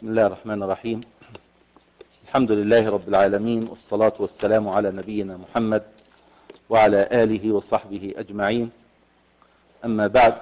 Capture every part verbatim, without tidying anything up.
بسم الله الرحمن الرحيم. الحمد لله رب العالمين، والصلاة والسلام على نبينا محمد وعلى آله وصحبه أجمعين. أما بعد،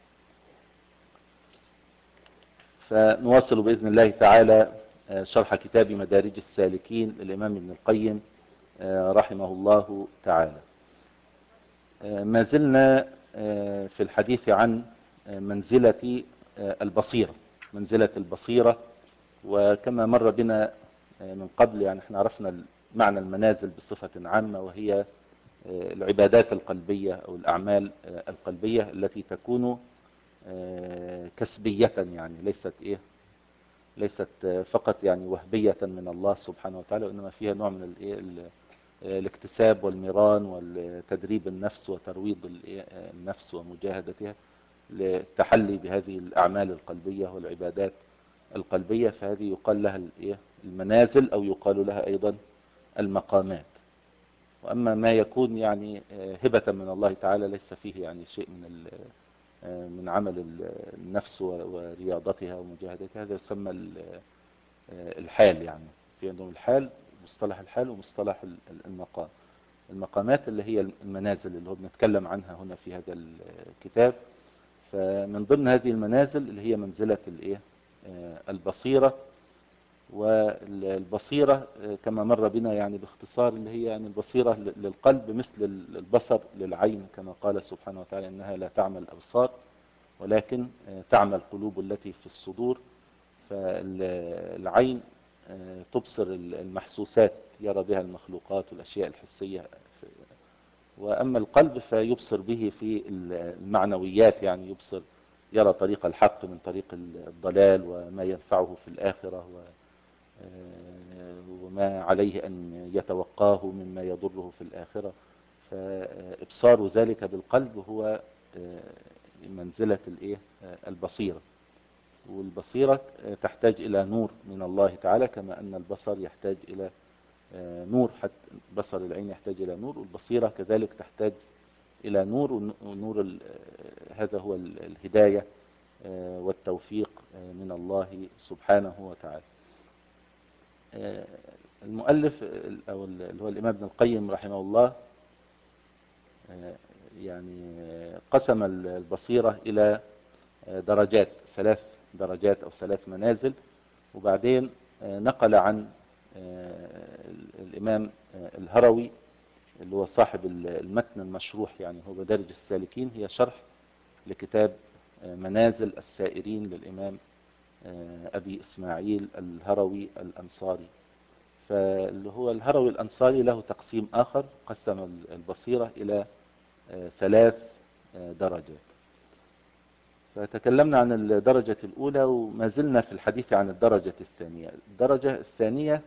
فنواصل بإذن الله تعالى شرح كتاب مدارج السالكين للإمام ابن القيم رحمه الله تعالى. ما زلنا في الحديث عن منزلة البصيرة منزلة البصيرة وكما مر بنا من قبل، يعني احنا عرفنا معنى المنازل بصفة عامة، وهي العبادات القلبية أو الأعمال القلبية التي تكون كسبية، يعني ليست إيه ليست فقط يعني وهبية من الله سبحانه وتعالى، وإنما فيها نوع من الإيه الاكتساب والمران والتدريب النفس وترويض النفس ومجاهدتها للتحلي بهذه الأعمال القلبية والعبادات القلبية. فهذه يقال لها المنازل أو يقال لها أيضا المقامات. وأما ما يكون يعني هبة من الله تعالى ليس فيه يعني شيء من من عمل النفس ورياضتها ومجاهدتها، هذا يسمى الحال. يعني في عندهم الحال، مصطلح الحال ومصطلح المقام. المقامات اللي هي المنازل اللي هو بنتكلم عنها هنا في هذا الكتاب. فمن ضمن هذه المنازل اللي هي منزلة الايه البصيرة. والبصيرة كما مر بنا يعني باختصار اللي هي يعني البصيرة للقلب مثل البصر للعين، كما قال سبحانه وتعالى إنها لا تعمى الأبصار ولكن تعمى القلوب التي في الصدور. فالعين تبصر المحسوسات، يرى بها المخلوقات والأشياء الحسية، وأما القلب فيبصر به في المعنويات، يعني يبصر يرى طريق الحق من طريق الضلال وما ينفعه في الآخرة وما عليه أن يتوقاه مما يضره في الآخرة. فإبصار ذلك بالقلب هو منزلة الإيه البصيرة. والبصيرة تحتاج إلى نور من الله تعالى، كما أن البصر يحتاج إلى نور، حتى بصر العين يحتاج إلى نور، والبصيرة كذلك تحتاج إلى نور. ونور هذا هو الهداية والتوفيق من الله سبحانه وتعالى. المؤلف أو اللي هو الإمام ابن القيم رحمه الله يعني قسم البصيرة إلى درجات، ثلاث درجات أو ثلاث منازل. وبعدين نقل عن الإمام الهروي اللي هو صاحب المتن المشروح، يعني هو مدارج السالكين، هي شرح لكتاب منازل السائرين للإمام أبي إسماعيل الهروي الأنصاري. فاللي هو الهروي الأنصاري له تقسيم آخر، قسم البصيرة إلى ثلاث درجات. فتكلمنا عن الدرجة الأولى وما زلنا في الحديث عن الدرجة الثانية. الدرجة الثانية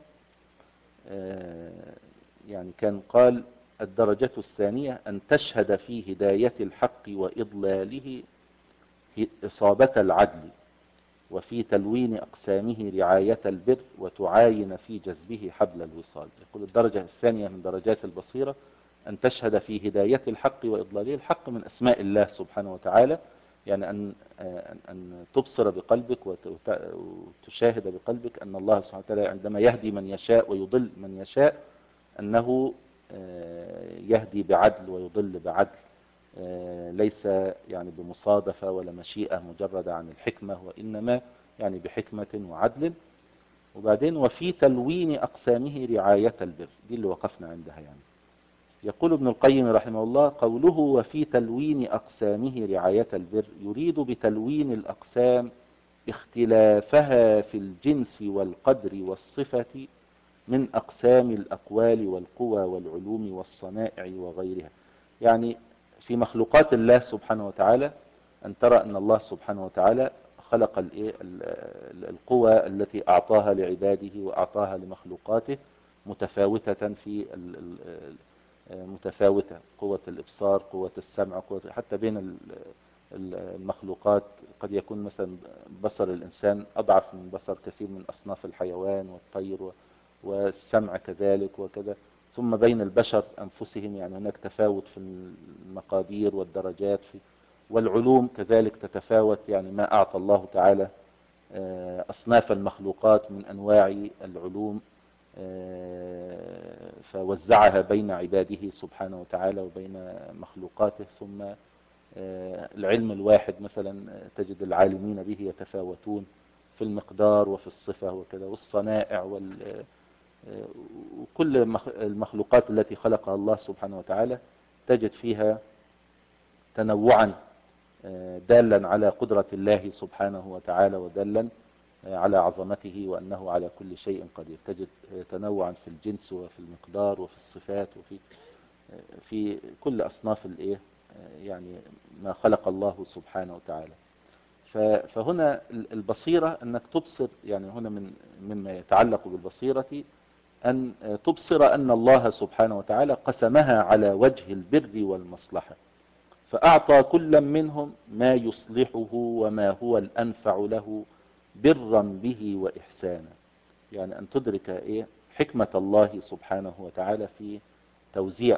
يعني كان قال الدرجة الثانية أن تشهد في هداية الحق وإضلاله إصابة العدل، وفي تلوين أقسامه رعاية البر، وتعاين في جذبه حبل الوصال. يقول الدرجة الثانية من درجات البصيرة أن تشهد في هداية الحق وإضلاله. الحق من أسماء الله سبحانه وتعالى، يعني أن أن تبصر بقلبك وتشاهد بقلبك أن الله سبحانه وتعالى عندما يهدي من يشاء ويضل من يشاء أنه يهدي بعدل ويضل بعدل، ليس يعني بمصادفة ولا مشيئة مجردة عن الحكمة، وإنما يعني بحكمة وعدل. وبعدين وفي تلوين أقسامه رعاية البر، دي اللي وقفنا عندها. يعني يقول ابن القيم رحمه الله قوله وفي تلوين أقسامه رعاية البر يريد بتلوين الأقسام اختلافها في الجنس والقدر والصفة من أقسام الأقوال والقوى والعلوم والصنائع وغيرها. يعني في مخلوقات الله سبحانه وتعالى أن ترى أن الله سبحانه وتعالى خلق القوى التي أعطاها لعباده وأعطاها لمخلوقاته متفاوتة في متفاوتة، قوة الإبصار، قوة السمع، قوة حتى بين المخلوقات. قد يكون مثلا بصر الإنسان أضعف من بصر كثير من أصناف الحيوان والطير، والسمع كذلك وكذا. ثم بين البشر أنفسهم يعني هناك تفاوت في المقادير والدرجات، في والعلوم كذلك تتفاوت، يعني ما أعطى الله تعالى أصناف المخلوقات من أنواع العلوم، فوزعها بين عباده سبحانه وتعالى وبين مخلوقاته. ثم العلم الواحد مثلا تجد العالمين به يتفاوتون في المقدار وفي الصفة وكذا، والصنائع وال وكل المخلوقات التي خلقها الله سبحانه وتعالى تجد فيها تنوعا دالا على قدرة الله سبحانه وتعالى، ودالا على عظمته وأنه على كل شيء قدير. تجد تنوعا في الجنس وفي المقدار وفي الصفات وفي في كل أصناف الإيه يعني ما خلق الله سبحانه وتعالى. فهنا البصيرة أنك تبصر، يعني هنا من مما يتعلق بالبصيرة أن تبصر أن الله سبحانه وتعالى قسمها على وجه البر والمصلحة، فأعطى كل منهم ما يصلحه وما هو الأنفع له برا به وإحسانا. يعني أن تدرك إيه حكمة الله سبحانه وتعالى في توزيع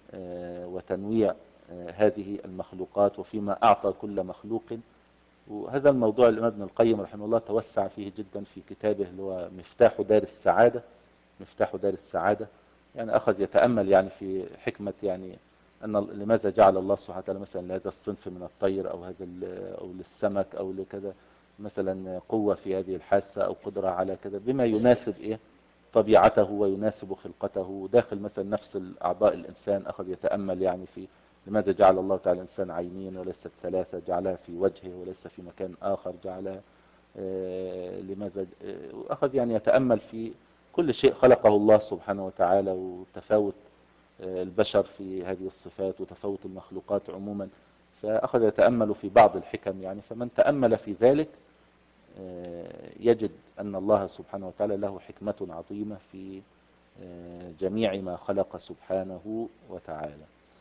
وتنويع هذه المخلوقات وفيما أعطى كل مخلوق. وهذا الموضوع الإمام ابن القيم رحمه الله توسع فيه جدا في كتابه اللي هو مفتاح دار السعادة. مفتاح دار السعادة يعني أخذ يتأمل يعني في حكمة، يعني أن لماذا جعل الله سبحانه وتعالى مثلا لهذا الصنف من الطير أو هذا أو للسمك أو لكذا مثلا قوة في هذه الحاسة أو قدرة على كذا بما يناسب إيه طبيعته ويناسب خلقته. داخل مثلا نفس الأعضاء الإنسان أخذ يتأمل يعني في لماذا جعل الله تعالى الإنسان عينين وليست ثلاثة، جعلها في وجهه وليس في مكان آخر، جعلها آه لماذا آه أخذ يعني يتأمل في كل شيء خلقه الله سبحانه وتعالى، وتفاوت آه البشر في هذه الصفات وتفاوت المخلوقات عموما. فأخذ يتأمل في بعض الحكم يعني. فمن تأمل في ذلك يجد أن الله سبحانه وتعالى له حكمة عظيمة في جميع ما خلق سبحانه وتعالى.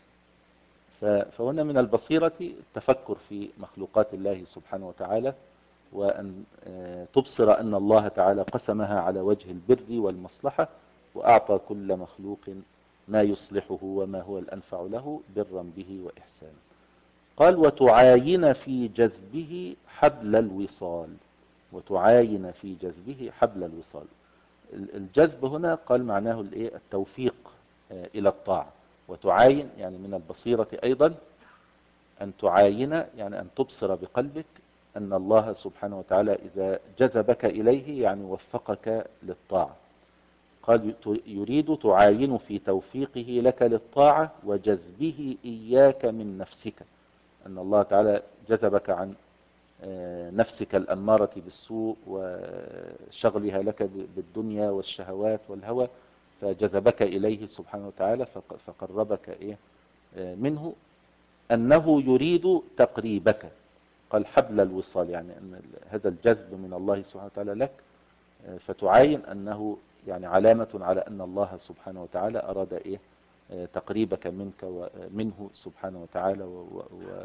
فهنا من البصيرة التفكر في مخلوقات الله سبحانه وتعالى، وأن تبصر أن الله تعالى قسمها على وجه البر والمصلحة، وأعطى كل مخلوق ما يصلحه وما هو الأنفع له برا به وإحسانا. قال وتعاين في جذبه حبل الوصال. وتعاين في جذبه حبل الوصال. الجذب هنا قال معناه الايه التوفيق الى الطاعة. وتعاين يعني من البصيرة ايضا ان تعاين يعني ان تبصر بقلبك ان الله سبحانه وتعالى اذا جذبك اليه يعني وفقك للطاعة. قال يريد تعاين في توفيقه لك للطاعة وجذبه اياك من نفسك، ان الله تعالى جذبك عن نفسك الأمارة بالسوء وشغلها لك بالدنيا والشهوات والهوى، فجذبك إليه سبحانه وتعالى فقربك إيه منه. أنه يريد تقريبك. قال حبل الوصال يعني أن هذا الجذب من الله سبحانه وتعالى لك، فتعاين أنه يعني علامة على أن الله سبحانه وتعالى أراد إيه تقريبك منك ومنه سبحانه وتعالى، و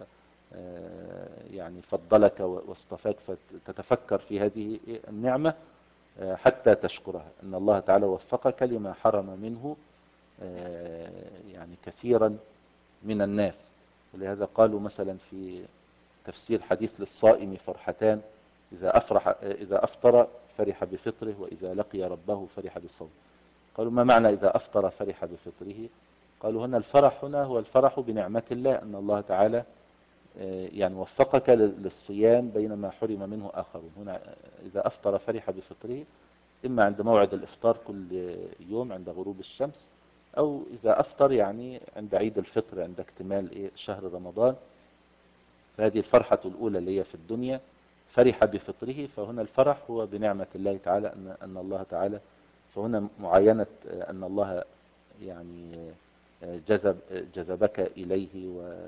يعني فضلك واصطفاك، فتتفكر في هذه النعمة حتى تشكرها، أن الله تعالى وفقك لما حرم منه يعني كثيرا من الناس. ولهذا قالوا مثلا في تفسير حديث للصائم فرحتان، إذا أفرح إذا أفطر فرح بفطره، وإذا لقي ربه فرح بصومه. قالوا ما معنى إذا أفطر فرح بفطره؟ قالوا هنا الفرح هنا هو الفرح بنعمة الله، أن الله تعالى يعني وفقك للصيام بينما حرم منه آخرون. هنا إذا أفطر فرح بفطره، إما عند موعد الإفطار كل يوم عند غروب الشمس، أو إذا أفطر يعني عند عيد الفطر عند اكتمال إيه شهر رمضان. فهذه الفرحة الأولى اللي هي في الدنيا فرح بفطره. فهنا الفرح هو بنعمة الله تعالى، أن, أن الله تعالى فهنا معاينة أن الله يعني جذب جذبك إليه،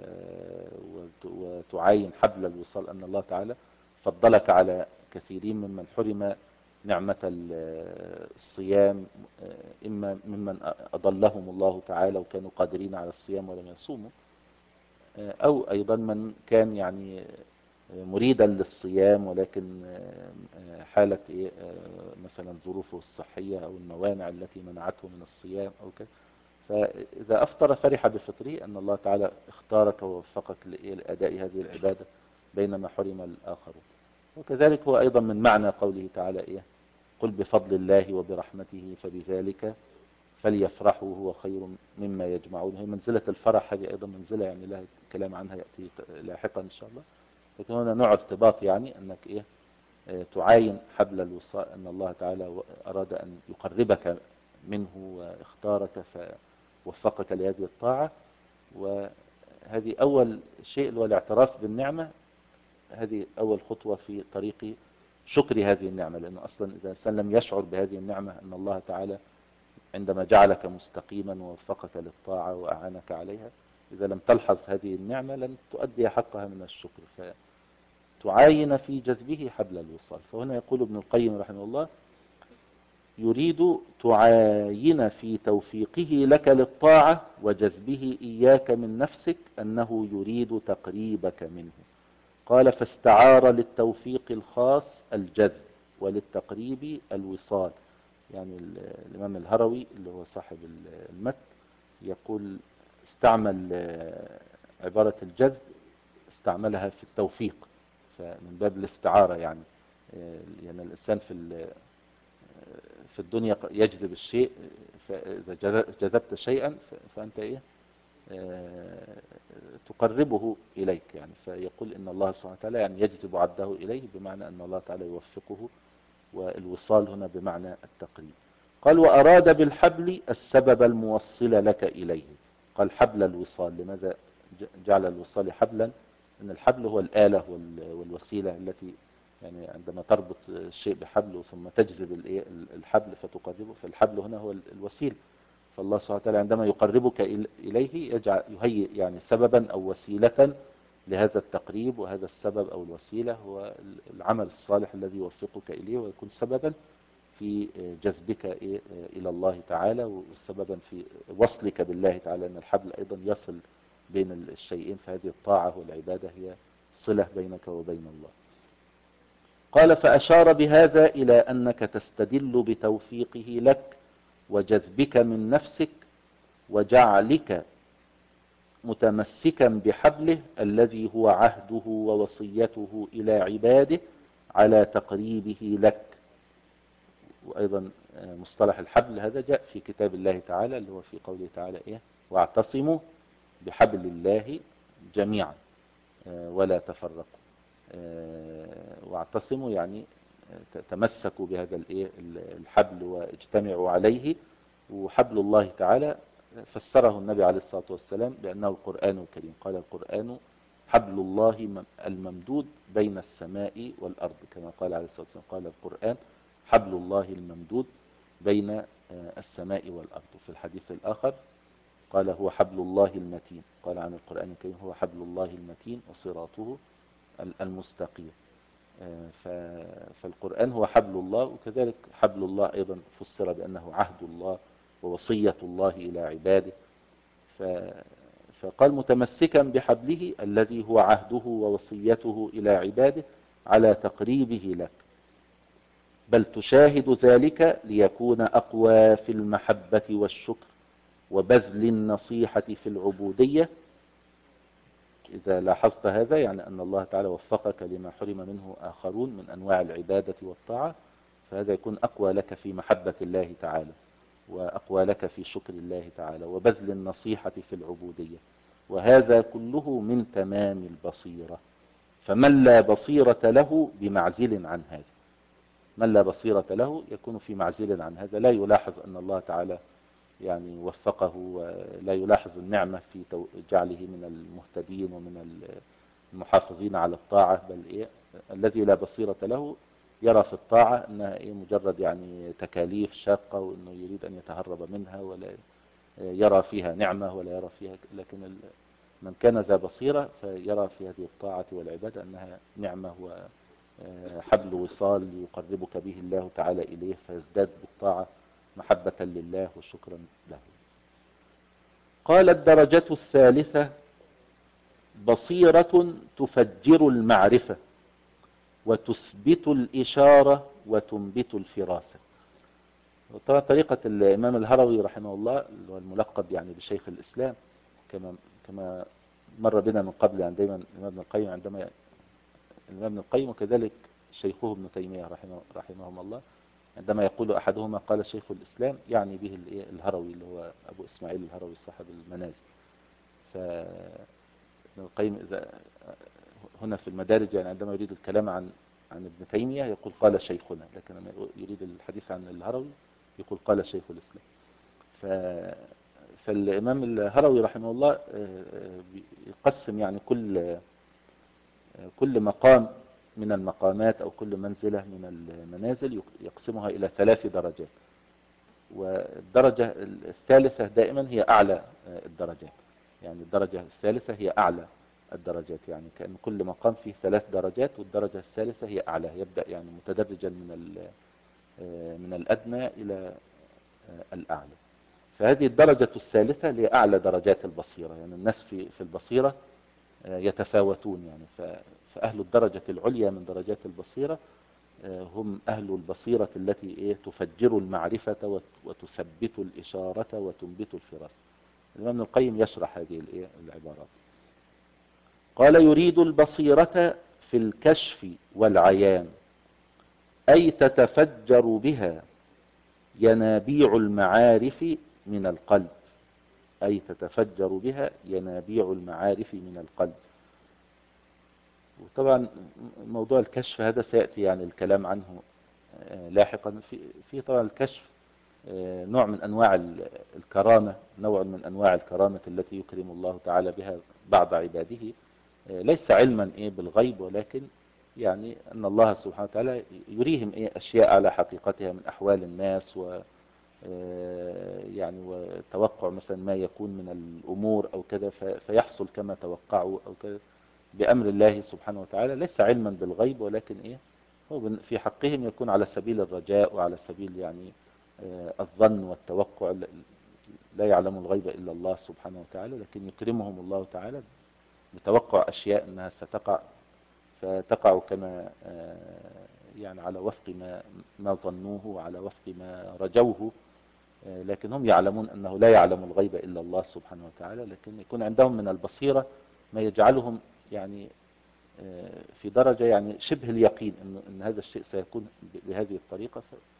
وتعاين حبل الوصال أن الله تعالى فضلك على كثيرين ممن حرم نعمة الصيام، إما ممن أضلهم الله تعالى وكانوا قادرين على الصيام ولم يصوموا، أو أيضا من كان يعني مريدا للصيام ولكن حالة إيه مثلا ظروفه الصحية أو الموانع التي منعته من الصيام أو كذا. فإذا أفطر فرح بفطره، أن الله تعالى اختارك ووفقك لأداء هذه العبادة بينما حرم الآخرون. وكذلك هو أيضا من معنى قوله تعالى إيه قل بفضل الله وبرحمته فبذلك فليفرحوا هو خير مما يجمعون. هي منزلة الفرح هذه أيضا منزلة يعني لها كلام عنها يأتي لاحقا إن شاء الله. لكن هنا نوع ارتباط يعني أنك إيه اه تعاين حبل الوصال، أن الله تعالى أراد أن يقربك منه واختارك فوفقك لهذه الطاعة. وهذه أول شيء هو الاعتراف بالنعمة، هذه أول خطوة في طريق شكر هذه النعمة. لأنه أصلا إذا الإنسان لم يشعر بهذه النعمة أن الله تعالى عندما جعلك مستقيما ووفقك للطاعة وأعانك عليها، إذا لم تلحظ هذه النعمة لن تؤدي حقها من الشكر، فتعاين في جذبه حبل الوصال. فهنا يقول ابن القيم رحمه الله يريد تعاين في توفيقه لك للطاعة وجذبه إياك من نفسك أنه يريد تقريبك منه. قال فاستعار للتوفيق الخاص الجذب وللتقريب الوصال. يعني الإمام الهروي اللي هو صاحب المتن يقول استعمل عبارة الجذب استعملها في التوفيق، فمن باب الاستعارة يعني. يعني الإنسان في في الدنيا يجذب الشيء، فإذا جذبت شيئا فأنت إيه تقربه إليك يعني. فيقول إن الله سبحانه وتعالى يعني يجذب عبده إليه، بمعنى أن الله تعالى يوفقه، والوصال هنا بمعنى التقريب. قال وأراد بالحبل السبب الموصل لك إليه. قال حبل الوصال، لماذا جعل الوصال حبلا؟ أن الحبل هو الآلة والوسيلة التي يعني عندما تربط الشيء بحبل ثم تجذب الحبل فتقربه، فالحبل هنا هو الوسيل. فالله سبحانه وتعالى عندما يقربك إليه يجعل يهيئ يعني سببا أو وسيلة لهذا التقريب، وهذا السبب أو الوسيلة هو العمل الصالح الذي يوفقك إليه ويكون سببا في جذبك إلى الله تعالى، وسببا في وصلك بالله تعالى، أن الحبل أيضا يصل بين الشيئين، فهذه الطاعة والعبادة هي صلة بينك وبين الله. قال فأشار بهذا إلى أنك تستدل بتوفيقه لك وجذبك من نفسك وجعلك متمسكا بحبله الذي هو عهده ووصيته إلى عباده على تقريبه لك. وأيضا مصطلح الحبل هذا جاء في كتاب الله تعالى اللي هو في قوله تعالى إيه واعتصموا بحبل الله جميعا ولا تفرقوا. واعتصموا يعني تمسكوا بهذا الحبل واجتمعوا عليه. وحبل الله تعالى فسره النبي عليه الصلاة والسلام بأنه القرآن الكريم. قال القرآن حبل الله الممدود بين السماء والأرض، كما قال عليه الصلاة والسلام قال القرآن حبل الله الممدود بين السماء والأرض. في الحديث الآخر قال هو حبل الله المتين. قال عن القرآن الكريم هو حبل الله المتين وصراطه المستقيم. فالقرآن هو حبل الله، وكذلك حبل الله أيضا فسر بأنه عهد الله ووصية الله إلى عباده. فقال متمسكا بحبله الذي هو عهده ووصيته إلى عباده على تقريبه لك، بل تشاهد ذلك ليكون أقوى في المحبة والشكر وبذل النصيحة في العبودية. إذا لاحظت هذا يعني أن الله تعالى وفقك لما حرم منه آخرون من أنواع العبادة والطاعة، فهذا يكون أقوى لك في محبة الله تعالى، وأقوى لك في شكر الله تعالى، وبذل النصيحة في العبودية. وهذا كله من تمام البصيرة. فمن لا بصيرة له بمعزل عن هذا، من لا بصيرة له يكون في معزل عن هذا، لا يلاحظ أن الله تعالى يعني وفقه، ولا يلاحظ النعمة في جعله من المهتدين ومن المحافظين على الطاعة. بل إيه الذي لا بصيرة له يرى في الطاعة أنها إيه مجرد يعني تكاليف شاقة، وأنه يريد أن يتهرب منها، ولا يرى فيها نعمة ولا يرى فيها. لكن من كان ذا بصيرة فيرى في هذه الطاعة والعبادة أنها نعمة وحبل وصال يقربك به الله تعالى إليه، فيزداد بالطاعة محبة لله وشكرا له. قال الدرجة الثالثة بصيرة تفجر المعرفة وتثبت الإشارة وتنبت الفراسة. طبعا طريقة الإمام الهروي رحمه الله الملقب يعني بشيخ الإسلام، كما كما مر بنا من قبل. يعني دايما الإمام ابن القيم عندما الإمام ابن القيم وكذلك شيخه ابن تيمية رحمه رحمهم الله، عندما يقول أحدهما قال شيخ الإسلام يعني به الهروي اللي هو أبو إسماعيل الهروي صاحب المنازل. فابن القيم إذا هنا في المدارج يعني عندما يريد الكلام عن عن ابن تيمية يقول قال شيخنا، لكن لما يريد الحديث عن الهروي يقول قال شيخ الإسلام. ف فالإمام الهروي رحمه الله يقسم يعني كل كل مقام من المقامات أو كل منزلة من المنازل يقسمها إلى ثلاث درجات، والدرجة الثالثة دائما هي أعلى الدرجات، يعني الدرجة الثالثة هي أعلى الدرجات، يعني كأن كل مقام فيه ثلاث درجات والدرجة الثالثة هي أعلى، يبدأ يعني متدرجا من من الأدنى إلى الأعلى. فهذه الدرجة الثالثة لأعلى درجات البصيرة، يعني الناس في في البصيرة يتفاوتون، يعني فأهل الدرجة العليا من درجات البصيرة هم أهل البصيرة التي إيه تفجر المعرفة وتثبت الإشارة وتنبت الفراسة. الإمام القيم يشرح هذه الإيه العبارات. قال يريد البصيرة في الكشف والعيان، أي تتفجر بها ينابيع المعارف من القلب، أي تتفجر بها ينابيع المعارف من القلب. وطبعا موضوع الكشف هذا سيأتي يعني الكلام عنه لاحقا. في في طبعا الكشف نوع من أنواع الكرامة، نوع من أنواع الكرامة التي يكرم الله تعالى بها بعض عباده، ليس علما إيه بالغيب، ولكن يعني أن الله سبحانه وتعالى يريهم إيه أشياء على حقيقتها من أحوال الناس، و يعني وتوقع مثلا ما يكون من الأمور أو كذا فيحصل كما توقعوا أو كذا بأمر الله سبحانه وتعالى، ليس علما بالغيب، ولكن إيه هو في حقهم يكون على سبيل الرجاء وعلى سبيل يعني الظن والتوقع. لا يعلم الغيب إلا الله سبحانه وتعالى، لكن يكرمهم الله تعالى بتوقع أشياء أنها ستقع، فتقع كما يعني على وفق ما ما ظنوه وعلى وفق ما رجوه، لكن هم يعلمون أنه لا يعلم الغيب إلا الله سبحانه وتعالى، لكن يكون عندهم من البصيرة ما يجعلهم يعني في درجة يعني شبه اليقين أن أن هذا الشيء سيكون بهذه الطريقة،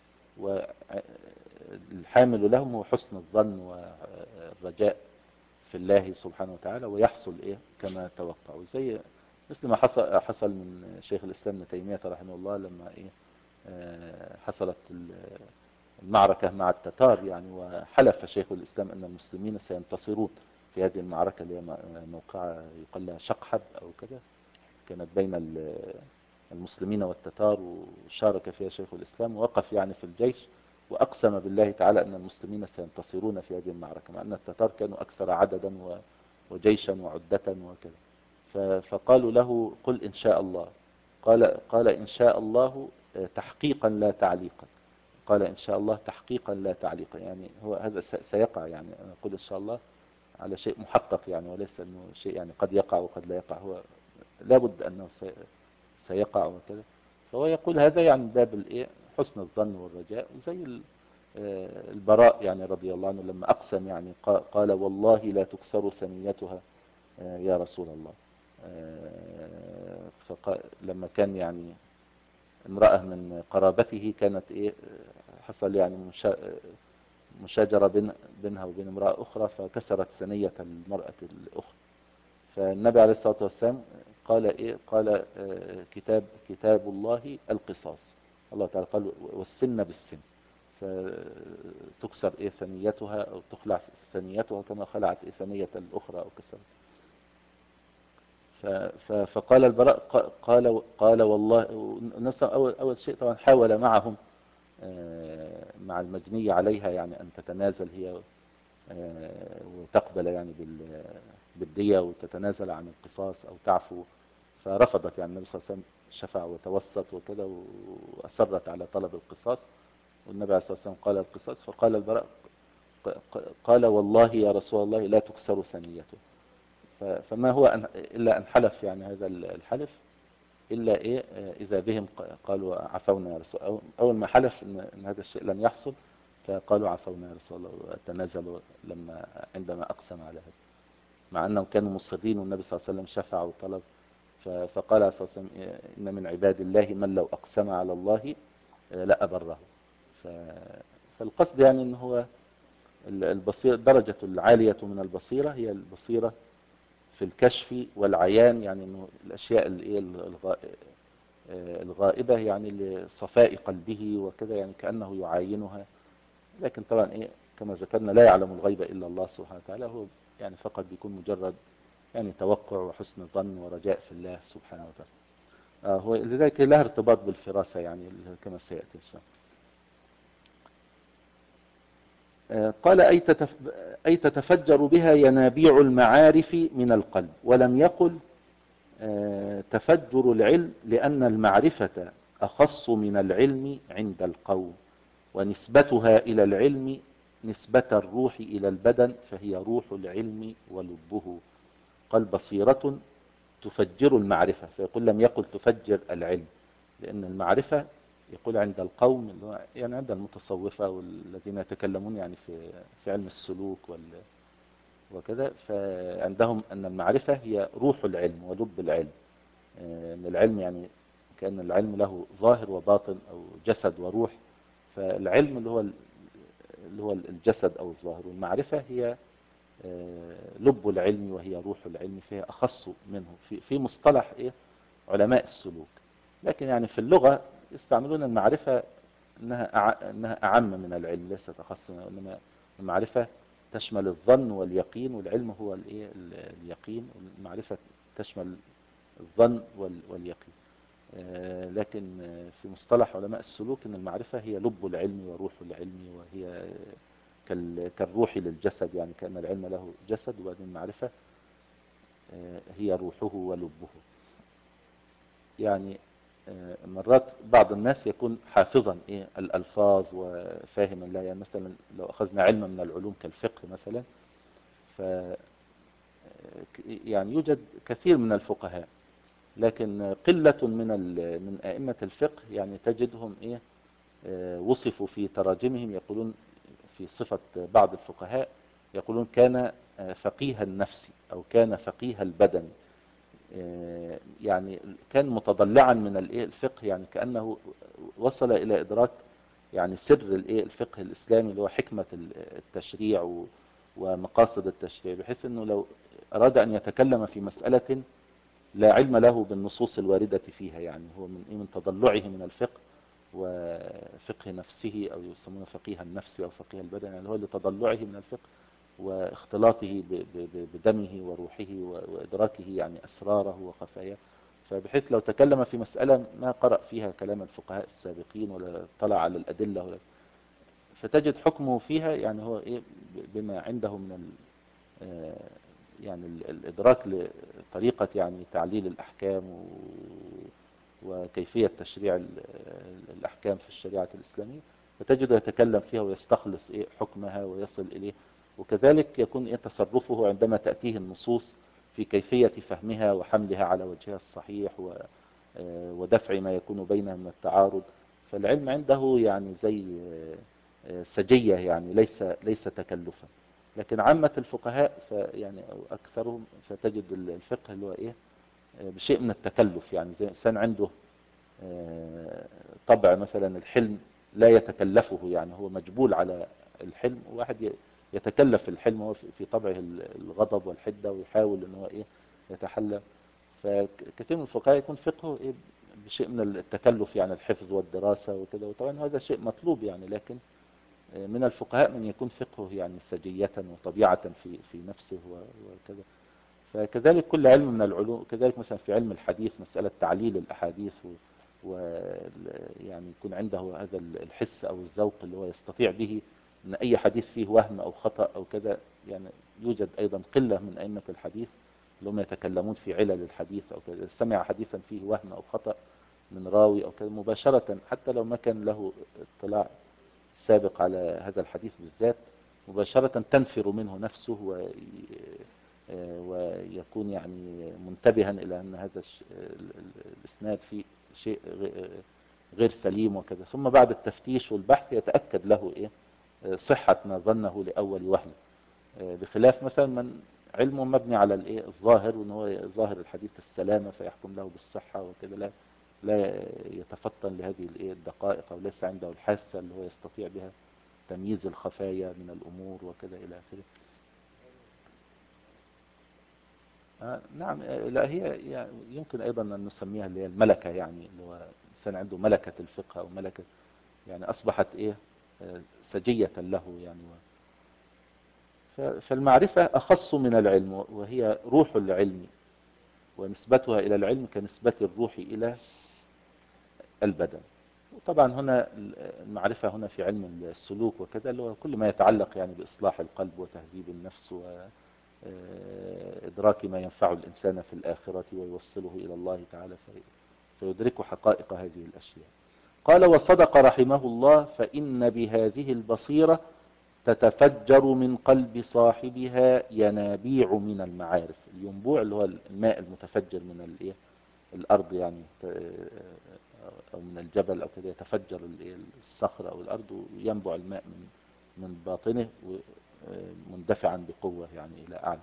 والحامل لهم هو حسن الظن والرجاء في الله سبحانه وتعالى، ويحصل إيه كما توقعوا، زي مثل ما حصل حصل من شيخ الإسلام ابن تيمية رحمه الله لما إيه حصلت المعركة مع التتار، يعني وحلف شيخ الإسلام أن المسلمين سينتصرون في هذه المعركة اللي هي موقعة يقال لها شقحب أو كذا، كانت بين المسلمين والتتار، وشارك فيها شيخ الإسلام ووقف يعني في الجيش وأقسم بالله تعالى أن المسلمين سينتصرون في هذه المعركة، مع أن التتار كانوا أكثر عددا وجيشا وعدة وكذا. فقالوا له قل إن شاء الله، قال قال إن شاء الله تحقيقا لا تعليقا، قال إن شاء الله تحقيقا لا تعليقا، يعني هو هذا سيقع، يعني أنا أقول إن شاء الله على شيء محقق يعني، وليس أنه شيء يعني قد يقع وقد لا يقع، هو لابد أنه سيقع وكذا. فهو يقول هذا يعني باب الإيه حسن الظن والرجاء، زي البراء يعني رضي الله عنه لما أقسم يعني قال والله لا تكسر ثنيتها يا رسول الله. لما كان يعني امرأة من قرابته كانت إيه حصل يعني مشاجرة بين بينها وبين امرأة أخرى، فكسرت ثنية المرأة الأخرى، فالنبي عليه الصلاة والسلام قال إيه قال كتاب كتاب الله القصاص، الله تعالى قال والسن بالسن، فتكسر إيه ثنيتها أو تخلع ثنيتها كما خلعت إيه ثنية الأخرى أو كسرت. فقال البراء قال قال والله، أول أول شيء طبعا حاول معهم مع المجنية عليها يعني أن تتنازل هي وتقبل يعني بالدية وتتنازل عن القصاص أو تعفو، فرفضت، يعني النبي صلى الله عليه وسلم شفع وتوسط وكذا وأصرت على طلب القصاص، والنبي عليه الصلاة والسلام قال القصاص، فقال البراء قال والله يا رسول الله لا تكسر ثنيته. فما هو أن إلا أن حلف يعني هذا الحلف إلا إيه إذا بهم قالوا عفونا يا رسول الله، أول ما حلف إن هذا الشيء لن يحصل فقالوا عفونا يا رسول الله وتنازلوا لما عندما أقسم على هذا، مع أنهم كانوا مصرين والنبي صلى الله عليه وسلم شفع وطلب. ف- فقال عليه الصلاة والسلام إن من عباد الله من لو أقسم على الله لا أبره. ف- فالقصد يعني أن هو البصيرة، الدرجة العالية من البصيرة هي البصيرة في الكشف والعيان، يعني انه الاشياء الايه الغ- الغائبة، يعني لصفاء قلبه وكذا، يعني كأنه يعاينها. لكن طبعا ايه كما ذكرنا لا يعلم الغيب الا الله سبحانه وتعالى، هو يعني فقط بيكون مجرد يعني توقع وحسن ظن ورجاء في الله سبحانه وتعالى. آه هو لذلك لها ارتباط بالفراسة يعني كما سيأتي إن شاء الله. قال أي, تتف... أي تتفجر بها ينابيع المعارف من القلب، ولم يقل تفجر العلم، لأن المعرفة أخص من العلم عند القوم، ونسبتها إلى العلم نسبة الروح إلى البدن، فهي روح العلم ولبه. قال بصيرة تفجر المعرفة، فيقول لم يقل تفجر العلم، لأن المعرفة يقول عند القوم يعني عند المتصوفة والذين يتكلمون يعني في في علم السلوك وال وكذا، فعندهم أن المعرفة هي روح العلم ولب العلم. أن العلم يعني كأن العلم له ظاهر وباطن أو جسد وروح، فالعلم اللي هو اللي هو الجسد أو الظاهر، والمعرفة هي لب العلم وهي روح العلم، فهي أخص منه في في مصطلح إيه علماء السلوك. لكن يعني في اللغة يستعملون المعرفة انها انها اعم من العلم، ليست اخص منه، انما المعرفة تشمل الظن واليقين، والعلم هو الايه اليقين، والمعرفة تشمل الظن واليقين. لكن في مصطلح علماء السلوك ان المعرفة هي لب العلم وروح العلم، وهي كالروح للجسد، يعني كأن العلم له جسد، وبعدين المعرفة هي روحه ولبه. يعني مرات بعض الناس يكون حافظا ايه الالفاظ وفاهما لها، يعني مثلا لو اخذنا علما من العلوم كالفقه مثلا، ف يعني يوجد كثير من الفقهاء، لكن قلة من من ائمة الفقه يعني تجدهم ايه وصفوا في تراجمهم، يقولون في صفة بعض الفقهاء يقولون كان فقيه النفس او كان فقيه البدن، يعني كان متضلعا من الايه الفقه، يعني كأنه وصل الى ادراك يعني سر الايه الفقه الاسلامي اللي هو حكمة التشريع ومقاصد التشريع، بحيث انه لو اراد ان يتكلم في مسألة لا علم له بالنصوص الواردة فيها، يعني هو من من تضلعه من الفقه وفقه نفسه، او يسمونه فقيه النفس او فقيه البدن، يعني هو لتضلعه من الفقه واختلاطه بدمه وروحه وإدراكه يعني أسراره وخفاياه، فبحيث لو تكلم في مسألة ما قرأ فيها كلام الفقهاء السابقين ولا طلع على الأدلة ولا، فتجد حكمه فيها يعني هو إيه بما عنده من ال يعني الإدراك لطريقة يعني تعليل الأحكام وكيفية تشريع الأحكام في الشريعة الإسلامية، فتجده يتكلم فيها ويستخلص إيه حكمها ويصل إليه. وكذلك يكون إيه تصرفه عندما تأتيه النصوص في كيفية فهمها وحملها على وجهها الصحيح ودفع ما يكون بينها من التعارض. فالعلم عنده يعني زي سجية، يعني ليس ليس تكلفا. لكن عامة الفقهاء يعني أو أكثرهم فتجد الفقه اللي هو إيه بشيء من التكلف، يعني زي إنسان عنده طبع مثلا الحلم لا يتكلفه، يعني هو مجبول على الحلم، وواحد يتكلف الحلم هو في طبعه الغضب والحدة ويحاول ان هو ايه يتحلى. فكثير من الفقهاء يكون فقهه ايه بشيء من التكلف، يعني الحفظ والدراسة وكده، وطبعا هذا شيء مطلوب يعني، لكن من الفقهاء من يكون فقهه يعني سجية وطبيعة في في نفسه وكذا. فكذلك كل علم من العلوم، كذلك مثلا في علم الحديث مسألة تعليل الأحاديث ويعني يكون عنده هذا الحس أو الذوق اللي هو يستطيع به أن أي حديث فيه وهم أو خطأ أو كذا، يعني يوجد أيضا قلة من أئمة الحديث اللي هم يتكلمون في علل الحديث أو كذا، سمع حديثا فيه وهم أو خطأ من راوي أو كذا مباشرة، حتى لو ما كان له اطلاع سابق على هذا الحديث بالذات، مباشرة تنفر منه نفسه و ويكون يعني منتبها إلى أن هذا الإسناد فيه شيء غير سليم وكذا، ثم بعد التفتيش والبحث يتأكد له إيه صحة ما ظنه لأول وهلة، بخلاف مثلا من علمه مبني على الايه الظاهر، وان هو ظاهر الحديث السلامة فيحكم له بالصحة وكده، لا لا يتفطن لهذه الايه الدقائق، او ليس عنده الحاسة اللي هو يستطيع بها تمييز الخفايا من الامور وكذا الى اخره. آه نعم. آه لا هي يعني يمكن ايضا ان نسميها اللي هي الملكة، يعني اللي هو الانسان عنده ملكة الفقه او ملكة، يعني اصبحت ايه آه سجية له يعني. ف- فالمعرفة اخص من العلم، وهي روح العلم، ونسبتها الى العلم كنسبة الروح الى البدن. وطبعا هنا المعرفة هنا في علم السلوك وكذا، اللي هو كل ما يتعلق يعني بإصلاح القلب وتهذيب النفس وإدراك ما ينفع الإنسان في الآخرة ويوصله إلى الله تعالى في- فيدرك حقائق هذه الأشياء. قال: وصدق رحمه الله: فإن بهذه البصيرة تتفجر من قلب صاحبها ينابيع من المعارف. الينبوع اللي هو الماء المتفجر من الايه الارض، يعني او من الجبل او كده، يتفجر الصخر او الارض وينبع الماء من من باطنه مندفعا بقوة يعني الى اعلى.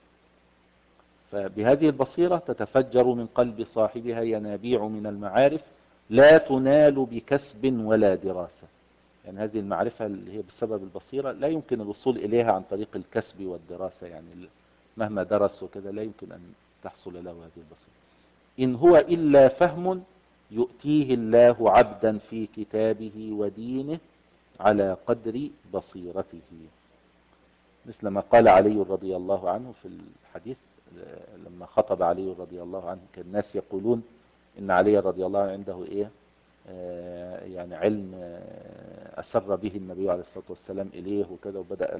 فبهذه البصيرة تتفجر من قلب صاحبها ينابيع من المعارف لا تنال بكسب ولا دراسة. يعني هذه المعرفة اللي هي بسبب البصيرة لا يمكن الوصول إليها عن طريق الكسب والدراسة، يعني مهما درس وكذا لا يمكن أن تحصل له هذه البصيرة. إن هو إلا فهم يؤتيه الله عبدا في كتابه ودينه على قدر بصيرته، مثل ما قال علي رضي الله عنه في الحديث لما خطب علي رضي الله عنه. كان الناس يقولون إن علي رضي الله عنه عنده إيه آه يعني علم آه أسر به النبي عليه الصلاة والسلام إليه وكذا، وبدأ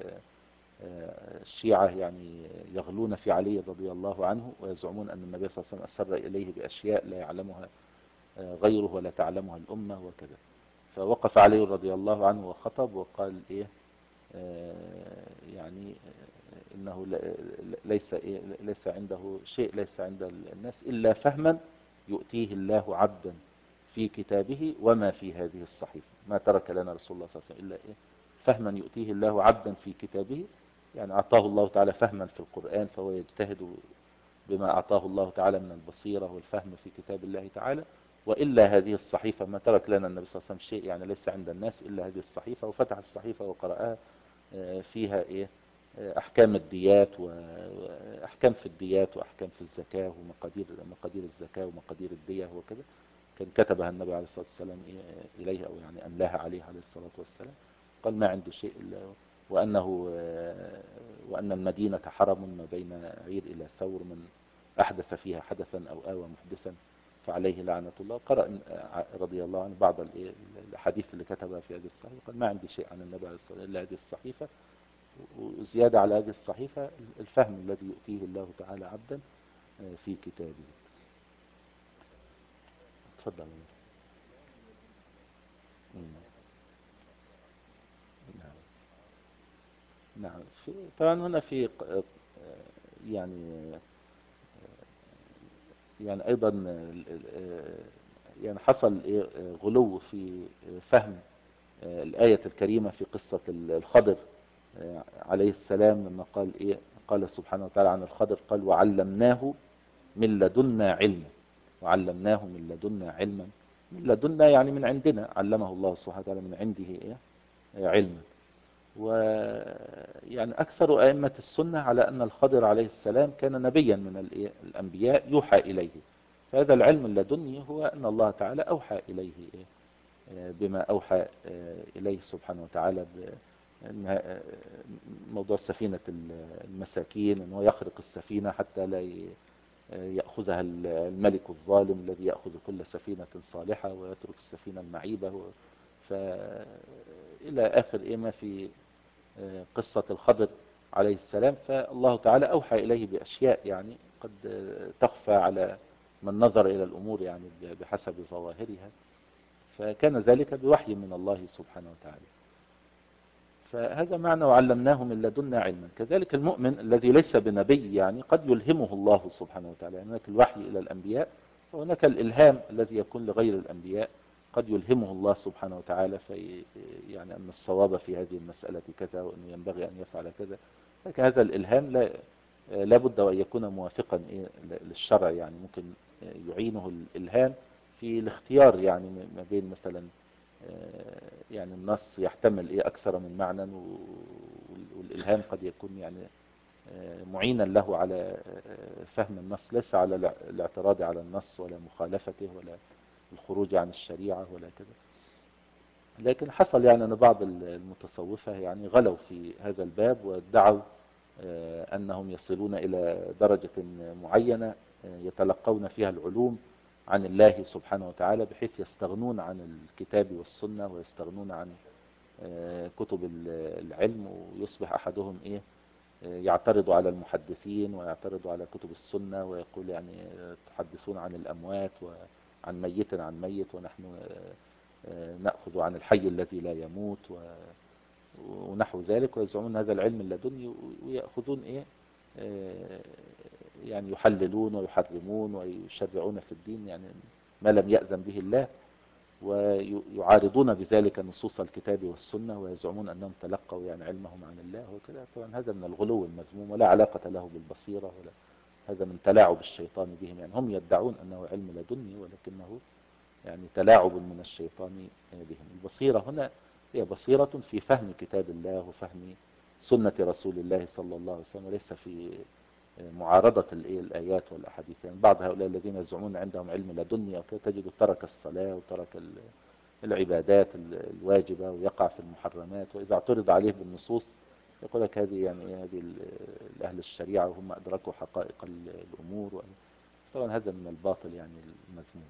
آه الشيعة يعني يغلون في علي رضي الله عنه، ويزعمون أن النبي صلى الله عليه وسلم أسر إليه بأشياء لا يعلمها آه غيره ولا تعلمها الأمة وكذا. فوقف علي رضي الله عنه وخطب وقال إيه آه يعني إنه ليس إيه ليس عنده شيء، ليس عند الناس إلا فهما يؤتيه الله عبدا في كتابه وما في هذه الصحيفة. ما ترك لنا رسول الله صلى الله عليه وسلم إلا إيه فهما يؤتيه الله عبدا في كتابه، يعني أعطاه الله تعالى فهما في القرآن، فهو يجتهد بما أعطاه الله تعالى من البصيرة والفهم في كتاب الله تعالى. وإلا هذه الصحيفة ما ترك لنا النبي صلى الله عليه وسلم شيء، يعني ليس عند الناس إلا هذه الصحيفة. وفتح الصحيفة وقرأها فيها إيه أحكام الديات وأحكام في الديات وأحكام في الزكاة ومقادير مقادير الزكاة ومقادير الدية وكذا. كان كتبها النبي عليه الصلاة والسلام إليه، أو يعني أملاها عليه عليه الصلاة والسلام. قال ما عنده شيء إلا وأنه وأن المدينة حرم ما بين عير إلى ثور، من أحدث فيها حدثا أو آوى محدثا فعليه لعنة الله. قرأ رضي الله عنه بعض الحديث اللي كتبها في هذه الصحيفة. قال ما عندي شيء عن النبي عليه الصلاة والسلام إلا هذه الصحيفة، وزيادة على هذه الصحيفة الفهم الذي يؤتيه الله تعالى عبدا في كتابه. تفضل. نعم نعم. في طبعا هنا في يعني يعني ايضا يعني حصل غلو في فهم الآية الكريمة في قصة الخضر عليه السلام، لما قال ايه قال سبحانه وتعالى عن الخضر قال: وعلمناه من لدنا علما. وعلمناه من لدنا علما، من لدنا يعني من عندنا، علمه الله سبحانه وتعالى من عنده ايه علما. ويعني أكثر أئمة السنة على أن الخضر عليه السلام كان نبيا من الأنبياء يوحى إليه. فهذا العلم اللدني هو أن الله تعالى أوحى إليه بما أوحى إليه سبحانه وتعالى، موضوع سفينة المساكين، أنه يخرق السفينة حتى لا يأخذها الملك الظالم الذي يأخذ كل سفينة صالحة ويترك السفينة المعيبة. فإلى آخر إيه ما في قصة الخضر عليه السلام. فالله تعالى أوحى إليه بأشياء يعني قد تخفى على من نظر إلى الأمور يعني بحسب ظواهرها، فكان ذلك بوحي من الله سبحانه وتعالى. فهذا معنى وعلمناه من لدنا علما. كذلك المؤمن الذي ليس بنبي يعني قد يلهمه الله سبحانه وتعالى، يعني هناك الوحي إلى الأنبياء، وهناك الإلهام الذي يكون لغير الأنبياء، قد يلهمه الله سبحانه وتعالى في يعني أن الصواب في هذه المسألة كذا، وأنه ينبغي أن يفعل كذا. لكن هذا الإلهام لا لابد وأن يكون موافقا إيه للشرع، يعني ممكن يعينه الإلهام في الاختيار، يعني ما بين مثلا يعني النص يحتمل إيه أكثر من معنى، والإلهام قد يكون يعني معينا له على فهم النص، ليس على الاعتراض على النص ولا مخالفته ولا الخروج عن الشريعة ولا كذا. لكن حصل يعني أن بعض المتصوفة يعني غلوا في هذا الباب وادعوا أنهم يصلون إلى درجة معينة يتلقون فيها العلوم عن الله سبحانه وتعالى، بحيث يستغنون عن الكتاب والسنة ويستغنون عن كتب العلم، ويصبح أحدهم إيه يعترض على المحدثين ويعترض على كتب السنة ويقول يعني تحدثون عن الأموات وعن ميت عن ميت، ونحن نأخذ عن الحي الذي لا يموت ونحو ذلك، ويزعمون هذا العلم اللدني، ويأخذون إيه يعني يحللون ويحرمون ويشرعون في الدين يعني ما لم يأذن به الله، ويعارضون بذلك نصوص الكتاب والسنة، ويزعمون أنهم تلقوا يعني علمهم عن الله وكذا. طبعا هذا من الغلو المذموم ولا علاقة له بالبصيرة، ولا هذا من تلاعب الشيطان بهم. يعني هم يدعون أنه علم لدني، ولكنه يعني تلاعب من الشيطان بهم. البصيرة هنا هي بصيرة في فهم كتاب الله وفهم سنة رسول الله صلى الله عليه وسلم، وليس في معارضة الآيات والأحاديث. يعني بعض هؤلاء الذين يزعمون عندهم علم لدني تجد ترك الصلاة وترك العبادات الواجبة ويقع في المحرمات، وإذا اعترض عليه بالنصوص يقول لك هذه يعني هذه أهل الشريعة وهم أدركوا حقائق الأمور. طبعا هذا من الباطل يعني المذموم.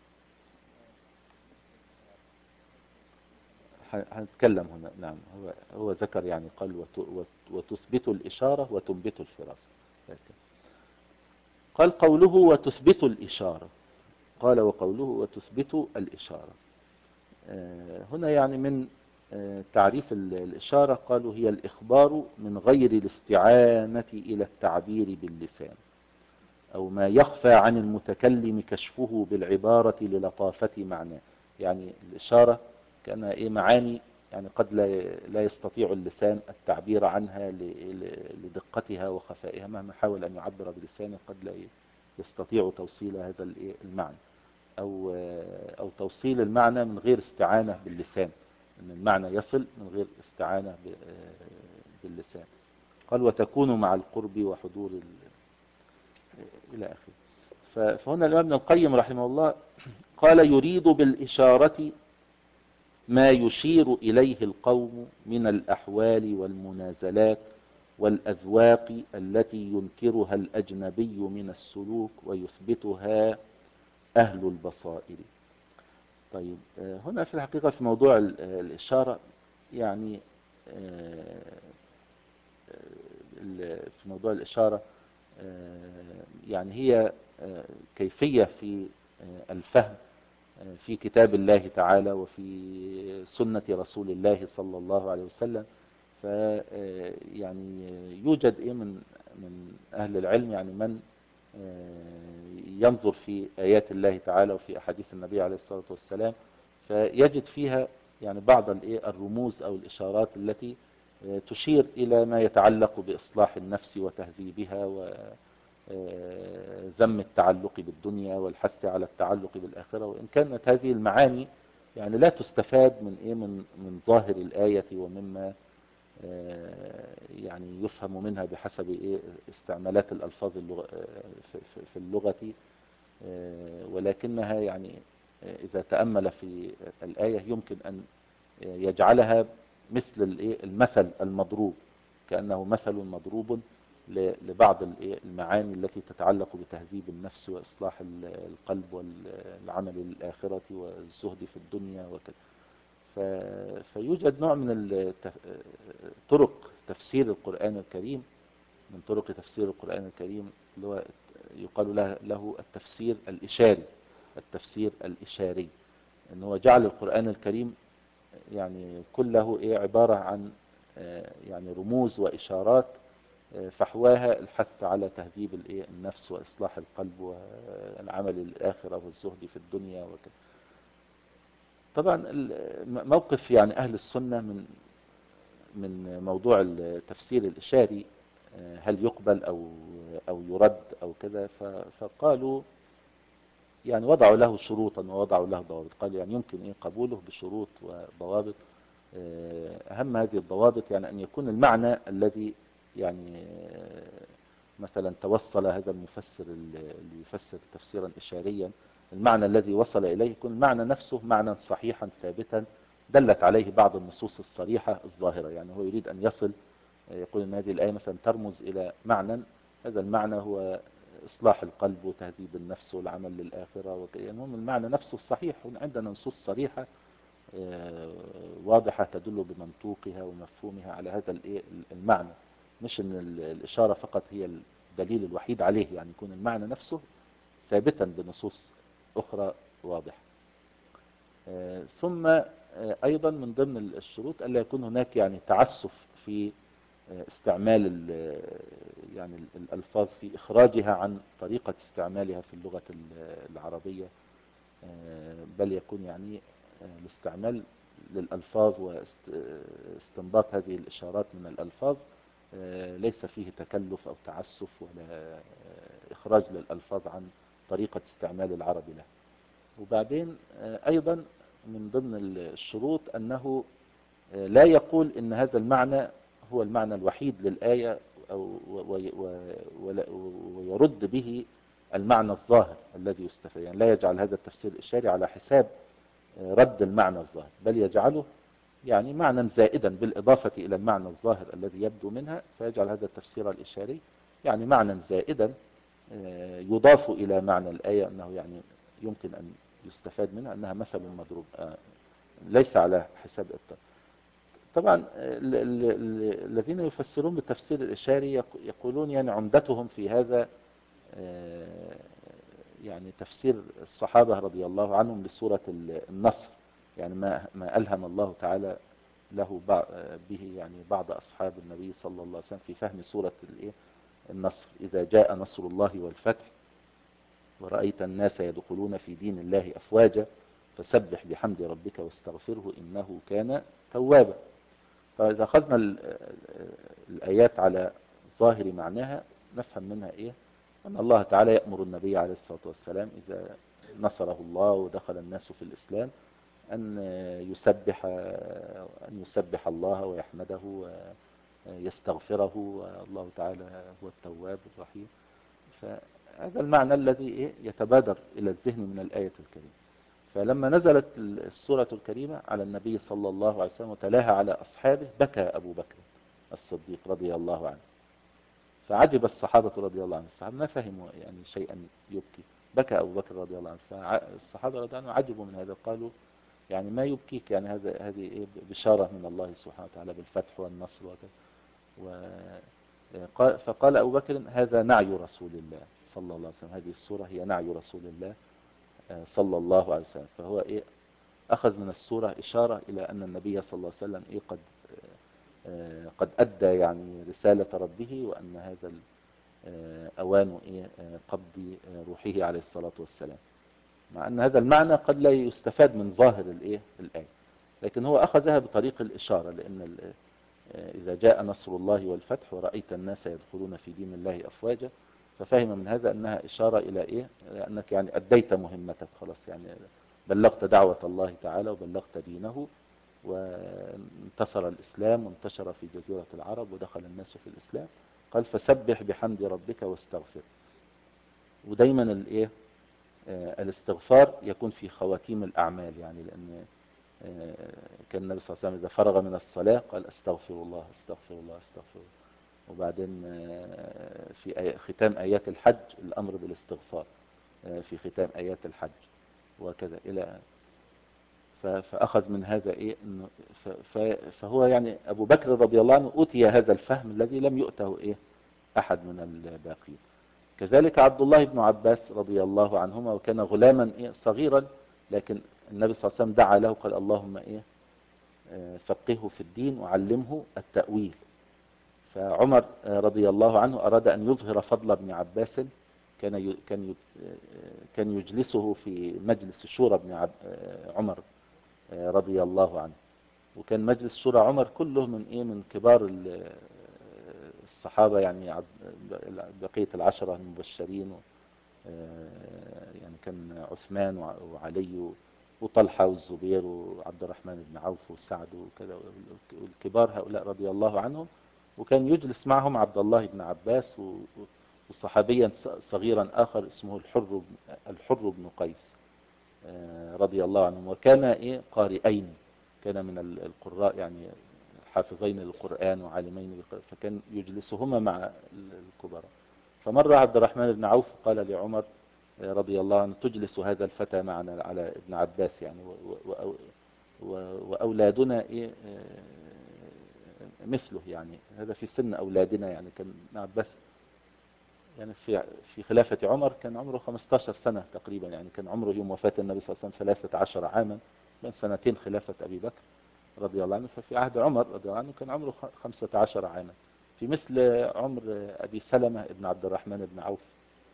هنتكلم هنا. نعم، هو هو ذكر يعني قال وتثبت الإشارة وتنبت الفراسة. قال قوله وتثبت الإشارة، قال وقوله وتثبت الإشارة هنا يعني من تعريف الإشارة قالوا هي الإخبار من غير الاستعانة إلى التعبير باللسان، أو ما يخفى عن المتكلم كشفه بالعبارة للطافة معناه. يعني الإشارة كأنها إيه معاني يعني قد لا لا يستطيع اللسان التعبير عنها لدقتها وخفائها، مهما حاول أن يعبر بلسانه قد لا يستطيع توصيل هذا المعنى، أو أو توصيل المعنى من غير استعانة باللسان، أن المعنى يصل من غير استعانة باللسان. قال وتكون مع القرب وحضور إلى آخره. فهنا الإمام ابن القيم رحمه الله قال يريد بالإشارة ما يشير إليه القوم من الأحوال والمنازلات والأذواق التي ينكرها الأجنبي من السلوك ويثبتها أهل البصائر. طيب هنا في الحقيقة في موضوع الإشارة يعني في موضوع الإشارة يعني هي كيفية في الفهم في كتاب الله تعالى وفي سنة رسول الله صلى الله عليه وسلم. فيعني يوجد إيه من من أهل العلم يعني من ينظر في آيات الله تعالى وفي أحاديث النبي عليه الصلاة والسلام، فيجد فيها يعني بعض الرموز أو الإشارات التي تشير إلى ما يتعلق بإصلاح النفس وتهذيبها وذم التعلق بالدنيا والحث على التعلق بالآخرة. وإن كانت هذه المعاني يعني لا تستفاد من إيه من من ظاهر الآية ومما يعني يفهم منها بحسب إيه استعمالات الألفاظ في اللغة، ولكنها يعني إذا تأمل في الآية يمكن أن يجعلها مثل المثل المضروب، كأنه مثل مضروب لبعض المعاني التي تتعلق بتهذيب النفس وإصلاح القلب والعمل للآخرة والزهد في الدنيا وكذا. فيوجد نوع من طرق تفسير القرآن الكريم، من طرق تفسير القرآن الكريم اللي هو يقال له التفسير الإشاري. التفسير الإشاري إن هو جعل القرآن الكريم يعني كله إيه عبارة عن يعني رموز وإشارات فحواها الحث على تهذيب الإيه النفس وإصلاح القلب والعمل للآخرة والزهد في الدنيا وكذا. طبعا موقف يعني أهل السنة من من موضوع التفسير الإشاري هل يقبل أو أو يرد أو كذا. فقالوا يعني وضعوا له شروطا ووضعوا له ضوابط، قالوا يعني يمكن إيه قبوله بشروط وضوابط. أهم هذه الضوابط يعني أن يكون المعنى الذي يعني مثلا توصل هذا المفسر اللي يفسر تفسيرا إشاريا، المعنى الذي وصل إليه يكون المعنى نفسه معنى صحيحا ثابتا دلت عليه بعض النصوص الصريحة الظاهرة. يعني هو يريد أن يصل، يقول أن هذه الآية مثلا ترمز إلى معنى، هذا المعنى هو إصلاح القلب وتهذيب النفس والعمل للآخرة، المهم المعنى نفسه الصحيح. عندنا نصوص صريحة واضحة تدل بمنطوقها ومفهومها على هذا المعنى، مش أن الإشارة فقط هي الدليل الوحيد عليه، يعني يكون المعنى نفسه ثابتا بنصوص أخرى واضحة. ثم أيضا من ضمن الشروط ألا يكون هناك يعني تعسف في استعمال يعني الألفاظ في إخراجها عن طريقة استعمالها في اللغة العربية، بل يكون يعني الاستعمال للألفاظ واستنباط هذه الإشارات من الألفاظ ليس فيه تكلف أو تعسف ولا إخراج للألفاظ عن طريقة استعمال العرب له. وبعدين أيضا من ضمن الشروط أنه لا يقول إن هذا المعنى هو المعنى الوحيد للآية أو ويرد به المعنى الظاهر الذي يستفاد، يعني لا يجعل هذا التفسير الإشاري على حساب رد المعنى الظاهر، بل يجعله يعني معنى زائدا بالإضافة إلى المعنى الظاهر الذي يبدو منها، فيجعل هذا التفسير الإشاري يعني معنى زائدا يضاف إلى معنى الآية، أنه يعني يمكن أن يستفاد منها أنها مثل مضروب، ليس على حساب الطرف. طبعا الذين يفسرون بالتفسير الإشاري يقولون يعني عمدتهم في هذا يعني تفسير الصحابة رضي الله عنهم لسورة النصر، يعني ما ما ألهم الله تعالى له به يعني بعض أصحاب النبي صلى الله عليه وسلم في فهم سورة النصر. إذا جاء نصر الله والفتح ورأيت الناس يدخلون في دين الله أفواجا فسبح بحمد ربك واستغفره إنه كان توابا. فإذا أخذنا الآيات على ظاهر معناها نفهم منها إيه؟ أن الله تعالى يأمر النبي عليه الصلاة والسلام إذا نصره الله ودخل الناس في الإسلام أن يسبح أن يسبح الله ويحمده ويستغفره، والله تعالى هو التواب الرحيم. فهذا المعنى الذي يتبادر إلى الذهن من الآية الكريمة. فلما نزلت السورة الكريمة على النبي صلى الله عليه وسلم وتلاها على أصحابه بكى أبو بكر الصديق رضي الله عنه، فعجب الصحابة رضي الله عنهم، الصحابة ما فهموا يعني شيئا يبكي، بكى أبو بكر رضي الله عنه. فالصحابة رضي الله عنهم عجبوا من هذا، قالوا يعني ما يبكيك، يعني هذا هذه بشارة من الله سبحانه وتعالى بالفتح والنصر وكذا. فقال أبو بكر هذا نعي رسول الله صلى الله عليه وسلم، هذه السورة هي نعي رسول الله صلى الله عليه وسلم. فهو إيه أخذ من السورة إشارة إلى أن النبي صلى الله عليه وسلم إيه قد قد أدى يعني رسالة ربه، وأن هذا أوان إيه قبض روحه عليه الصلاة والسلام، مع أن هذا المعنى قد لا يستفاد من ظاهر الإيه الآية، لكن هو أخذها بطريق الإشارة، لأن إذا جاء نصر الله والفتح ورأيت الناس يدخلون في دين الله أفواجا، ففهم من هذا أنها إشارة إلى إيه، أنك يعني أديت مهمتك خلاص، يعني بلغت دعوة الله تعالى وبلغت دينه وانتصر الإسلام وانتشر في جزيرة العرب ودخل الناس في الإسلام. قال فسبح بحمد ربك واستغفر. ودايما الإيه آه الاستغفار يكون في خواتيم الأعمال، يعني لأن آه كان النبي صلى الله عليه وسلم إذا فرغ من الصلاة قال استغفر الله استغفر الله استغفر الله. وبعدين آه في آي ختام آيات الحج الأمر بالاستغفار آه في ختام آيات الحج وكذا إلى. فأخذ من هذا إيه إنه فهو يعني أبو بكر رضي الله عنه أوتي هذا الفهم الذي لم يؤته إيه أحد من الباقين. كذلك عبد الله بن عباس رضي الله عنهما، وكان غلاما إيه صغيرا، لكن النبي صلى الله عليه وسلم دعا له قال اللهم إيه فقهه في الدين وعلمه التأويل. فعمر رضي الله عنه أراد أن يظهر فضل ابن عباس، كان كان كان يجلسه في مجلس شورى ابن عمر رضي الله عنه، وكان مجلس شورى عمر كله من ايه من كبار الصحابة يعني عد- بقية العشرة المبشرين، يعني كان عثمان وع- وعلي وطلحة والزبير وعبد الرحمن بن عوف وسعد وكذا، والكبار هؤلاء رضي الله عنهم. وكان يجلس معهم عبد الله بن عباس و- وصحابيا صغيرا آخر اسمه الحر بن- الحر بن قيس آه، رضي الله عنهم. وكان إيه قارئين، كان من ال- القراء يعني حافظين للقرآن وعالمين بالقرآن، فكان يجلسهما مع الكبار. فمر عبد الرحمن بن عوف قال لعمر آه، رضي الله عنه: تجلس هذا الفتى معنا على ابن عباس يعني، و- و- و- وأولادنا إيه آه، مثله، يعني هذا في سن أولادنا. يعني كان ابن عباس يعني في في خلافة عمر كان عمره خمستاشر سنة تقريبا، يعني كان عمره يوم وفاة النبي صلى الله عليه وسلم ثلاثة عشر عاما، بين سنتين خلافة أبي بكر رضي الله عنه. ففي عهد عمر رضي الله عنه كان عمره خمسة عشر عاما، في مثل عمر أبي سلمة ابن عبد الرحمن بن عوف.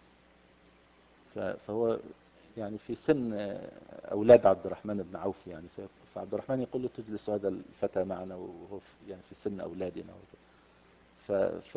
ف- فهو يعني في سن أولاد عبد الرحمن بن عوف يعني. فعبد الرحمن يقول له: تجلس هذا الفتى معنا وهو في- يعني في سن أولادنا. ف ف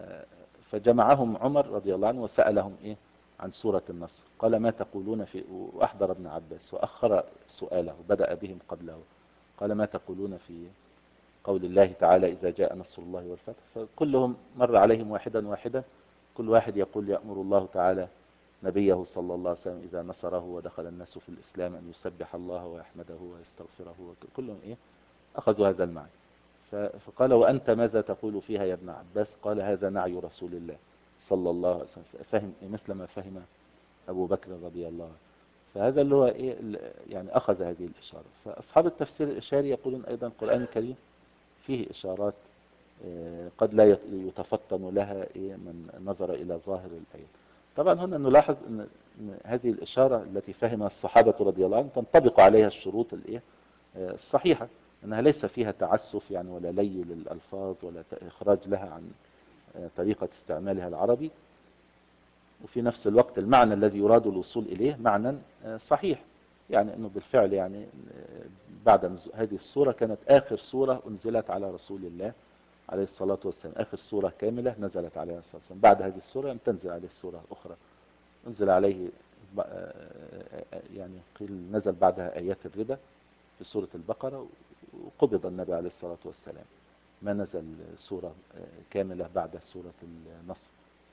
فجمعهم عمر رضي الله عنه وسألهم إيه عن سورة النصر. قال: ما تقولون في، وأحضر ابن عباس وأخر سؤاله، بدأ بهم قبله. قال: ما تقولون في قول الله تعالى: إذا جاء نصر الله والفتح. فكلهم مر عليهم واحدا واحدا، كل واحد يقول: يأمر الله تعالى نبيه صلى الله عليه وسلم إذا نصره ودخل الناس في الإسلام أن يسبح الله ويحمده ويستغفره. كلهم إيه أخذوا هذا المعنى. ف- فقال: وأنت ماذا تقول فيها يا ابن عباس؟ قال: هذا نعي رسول الله صلى الله عليه وسلم، فهم مثل ما فهم أبو بكر رضي الله عنه. فهذا اللي هو إيه ال- يعني أخذ هذه الإشارة. فأصحاب التفسير الإشاري يقولون أيضا القرآن الكريم فيه إشارات آه، قد لا يت- يتفطن لها إيه من نظر إلى ظاهر الآية. طبعا هنا نلاحظ أن أن هذه الإشارة التي فهمها الصحابة رضي الله عنهم تنطبق عليها الشروط الإيه آه، الصحيحة، أنها ليس فيها تعسف يعني، ولا لي للألفاظ، ولا ت- إخراج لها عن آه، طريقة استعمالها العربي. وفي نفس الوقت المعنى الذي يراد الوصول إليه معنى آه، صحيح، يعني أنه بالفعل يعني آه، بعد نزول هذه السورة كانت آخر سورة أنزلت على رسول الله عليه الصلاة والسلام، آخر سورة كاملة نزلت عليه الصلاة والسلام. بعد هذه السورة لم تنزل عليه السورة أخرى، أنزل عليه ب- آه، آه، يعني قيل نزل بعدها آيات الربا في سورة البقرة، وقبض النبي عليه الصلاة والسلام. ما نزل سورة آه، كاملة بعد سورة النصر.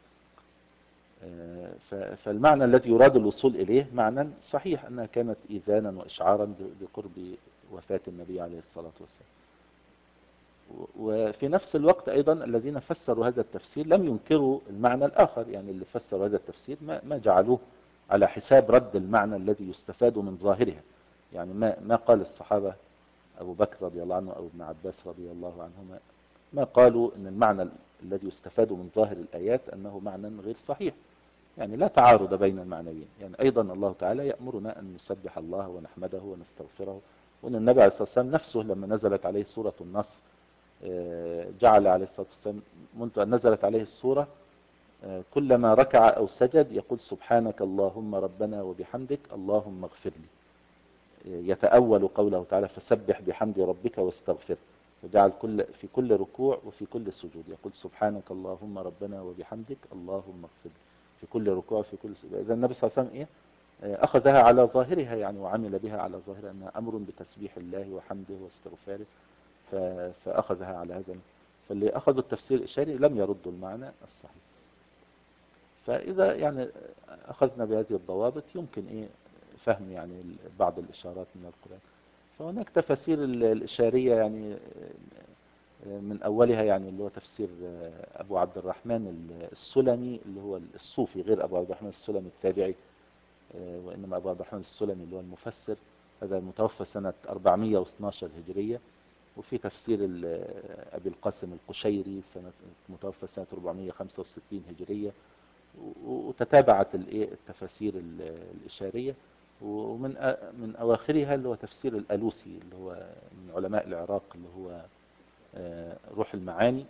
آه، ف- فالمعنى الذي يراد الوصول إليه معنى صحيح، أنها كانت إذانا وإشعارا ب- بقرب وفاة النبي عليه الصلاة والسلام. و- وفي نفس الوقت أيضا الذين فسروا هذا التفسير لم ينكروا المعنى الآخر، يعني اللي فسروا هذا التفسير ما ما جعلوه على حساب رد المعنى الذي يستفاد من ظاهرها. يعني ما ما قال الصحابة أبو بكر رضي الله عنه أو ابن عباس رضي الله عنهما، ما قالوا أن المعنى الذي يستفاد من ظاهر الآيات أنه معنى غير صحيح. يعني لا تعارض بين المعنيين. يعني أيضا الله تعالى يأمرنا أن نسبح الله ونحمده ونستغفره، وأن النبي عليه الصلاة والسلام نفسه لما نزلت عليه سورة النصر آه، جعل عليه الصلاة والسلام منذ أن نزلت عليه السورة آه، كلما ركع أو سجد يقول: سبحانك اللهم ربنا وبحمدك اللهم اغفر لي. يتأول قوله تعالى: فسبح بحمد ربك واستغفر. وجعل كل في كل ركوع وفي كل سجود يقول: سبحانك اللهم ربنا وبحمدك اللهم اغفر لي، في كل ركوع وفي كل سجود. إذا النبي صلى الله عليه وسلم إيه آه، أخذها على ظاهرها يعني، وعمل بها على ظاهرها أنها أمر بتسبيح الله وحمده واستغفاره. ف- فأخذها على هذا. فاللي أخذوا التفسير الإشاري لم يردوا المعنى الصحيح. فإذا يعني أخذنا بهذه الضوابط يمكن إيه فهم يعني بعض الإشارات من القرآن. فهناك تفاسير ال- الإشارية يعني من أولها يعني اللي هو تفسير أبو عبد الرحمن السلمي اللي هو الصوفي، غير أبو عبد الرحمن السلمي التابعي، وإنما أبو عبد الرحمن السلمي اللي هو المفسر. هذا المتوفى سنة أربعمائة واثني عشر هجرية. وفي تفسير ال- أبي القاسم القشيري سنة متوفى سنة أربعمائة وخمسة وستين هجرية. و- وتتابعت الإيه التفاسير ال- الإشارية. ومن أ- من أواخرها اللي هو تفسير الألوسي اللي هو من علماء العراق، اللي هو آه، روح المعاني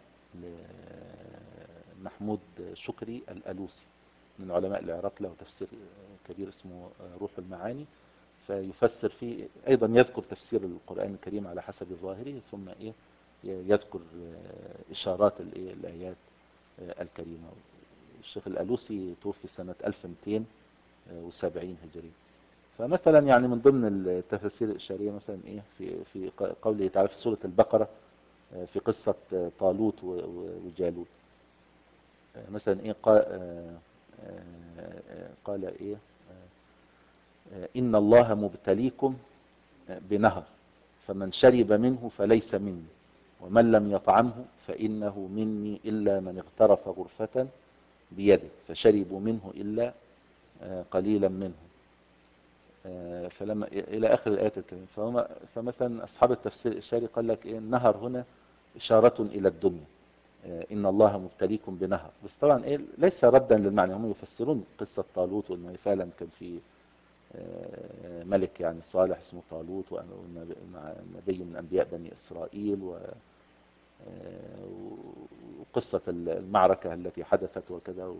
لمحمود شكري الألوسي، من علماء العراق، له تفسير كبير اسمه آه، روح المعاني. فيفسر فيه أيضا، يذكر تفسير القرآن الكريم على حسب ظاهره، ثم إيه يذكر آه، إشارات الإيه الآيات الكريمة. الشيخ الألوسي توفي سنة ألف ومئتين وسبعين هجري. فمثلا يعني من ضمن التفاسير الإشارية مثلا إيه في في قوله تعالى في سورة البقرة في قصة طالوت وجالوت، مثلا إيه قال, قال إيه إن الله مبتليكم بنهر فمن شرب منه فليس مني ومن لم يطعمه فإنه مني إلا من اغترف غرفة بيده فشربوا منه إلا قليلا منه. فلما إلى آخر الآيات الكريمة. فهم فمثلا أصحاب التفسير الإشاري قال لك إيه النهر هنا إشارة إلى الدنيا، إن الله مبتليكم بنهر. بس طبعا إيه ليس ردا للمعنى، هم يفسرون قصة طالوت وأنه فعلا كان في ملك يعني صالح اسمه طالوت ونبي من أنبياء بني إسرائيل، وقصة المعركة التي حدثت وكذا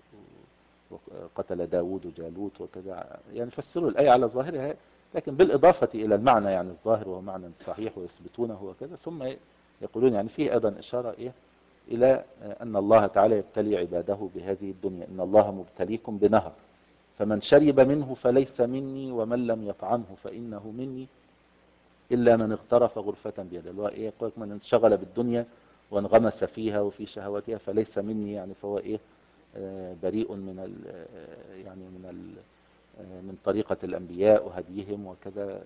وقتل داود وجالوت وكذا، يعني فسروا الآية على ظاهرها، لكن بالإضافة إلى المعنى يعني الظاهر وهو معنى صحيح ويثبتونه وكذا، ثم يقولون يعني فيه أيضا إشارة إيه إلى أن الله تعالى يبتلي عباده بهذه الدنيا، إن الله مبتليكم بنهر فمن شرب منه فليس مني ومن لم يطعمه فإنه مني إلا من اغترف غرفة بيده. اللي هو إيه يقول من انشغل بالدنيا وانغمس فيها وفي شهواتها فليس مني، يعني فهو إيه بريء من ال يعني من ال من طريقة الأنبياء وهديهم وكذا.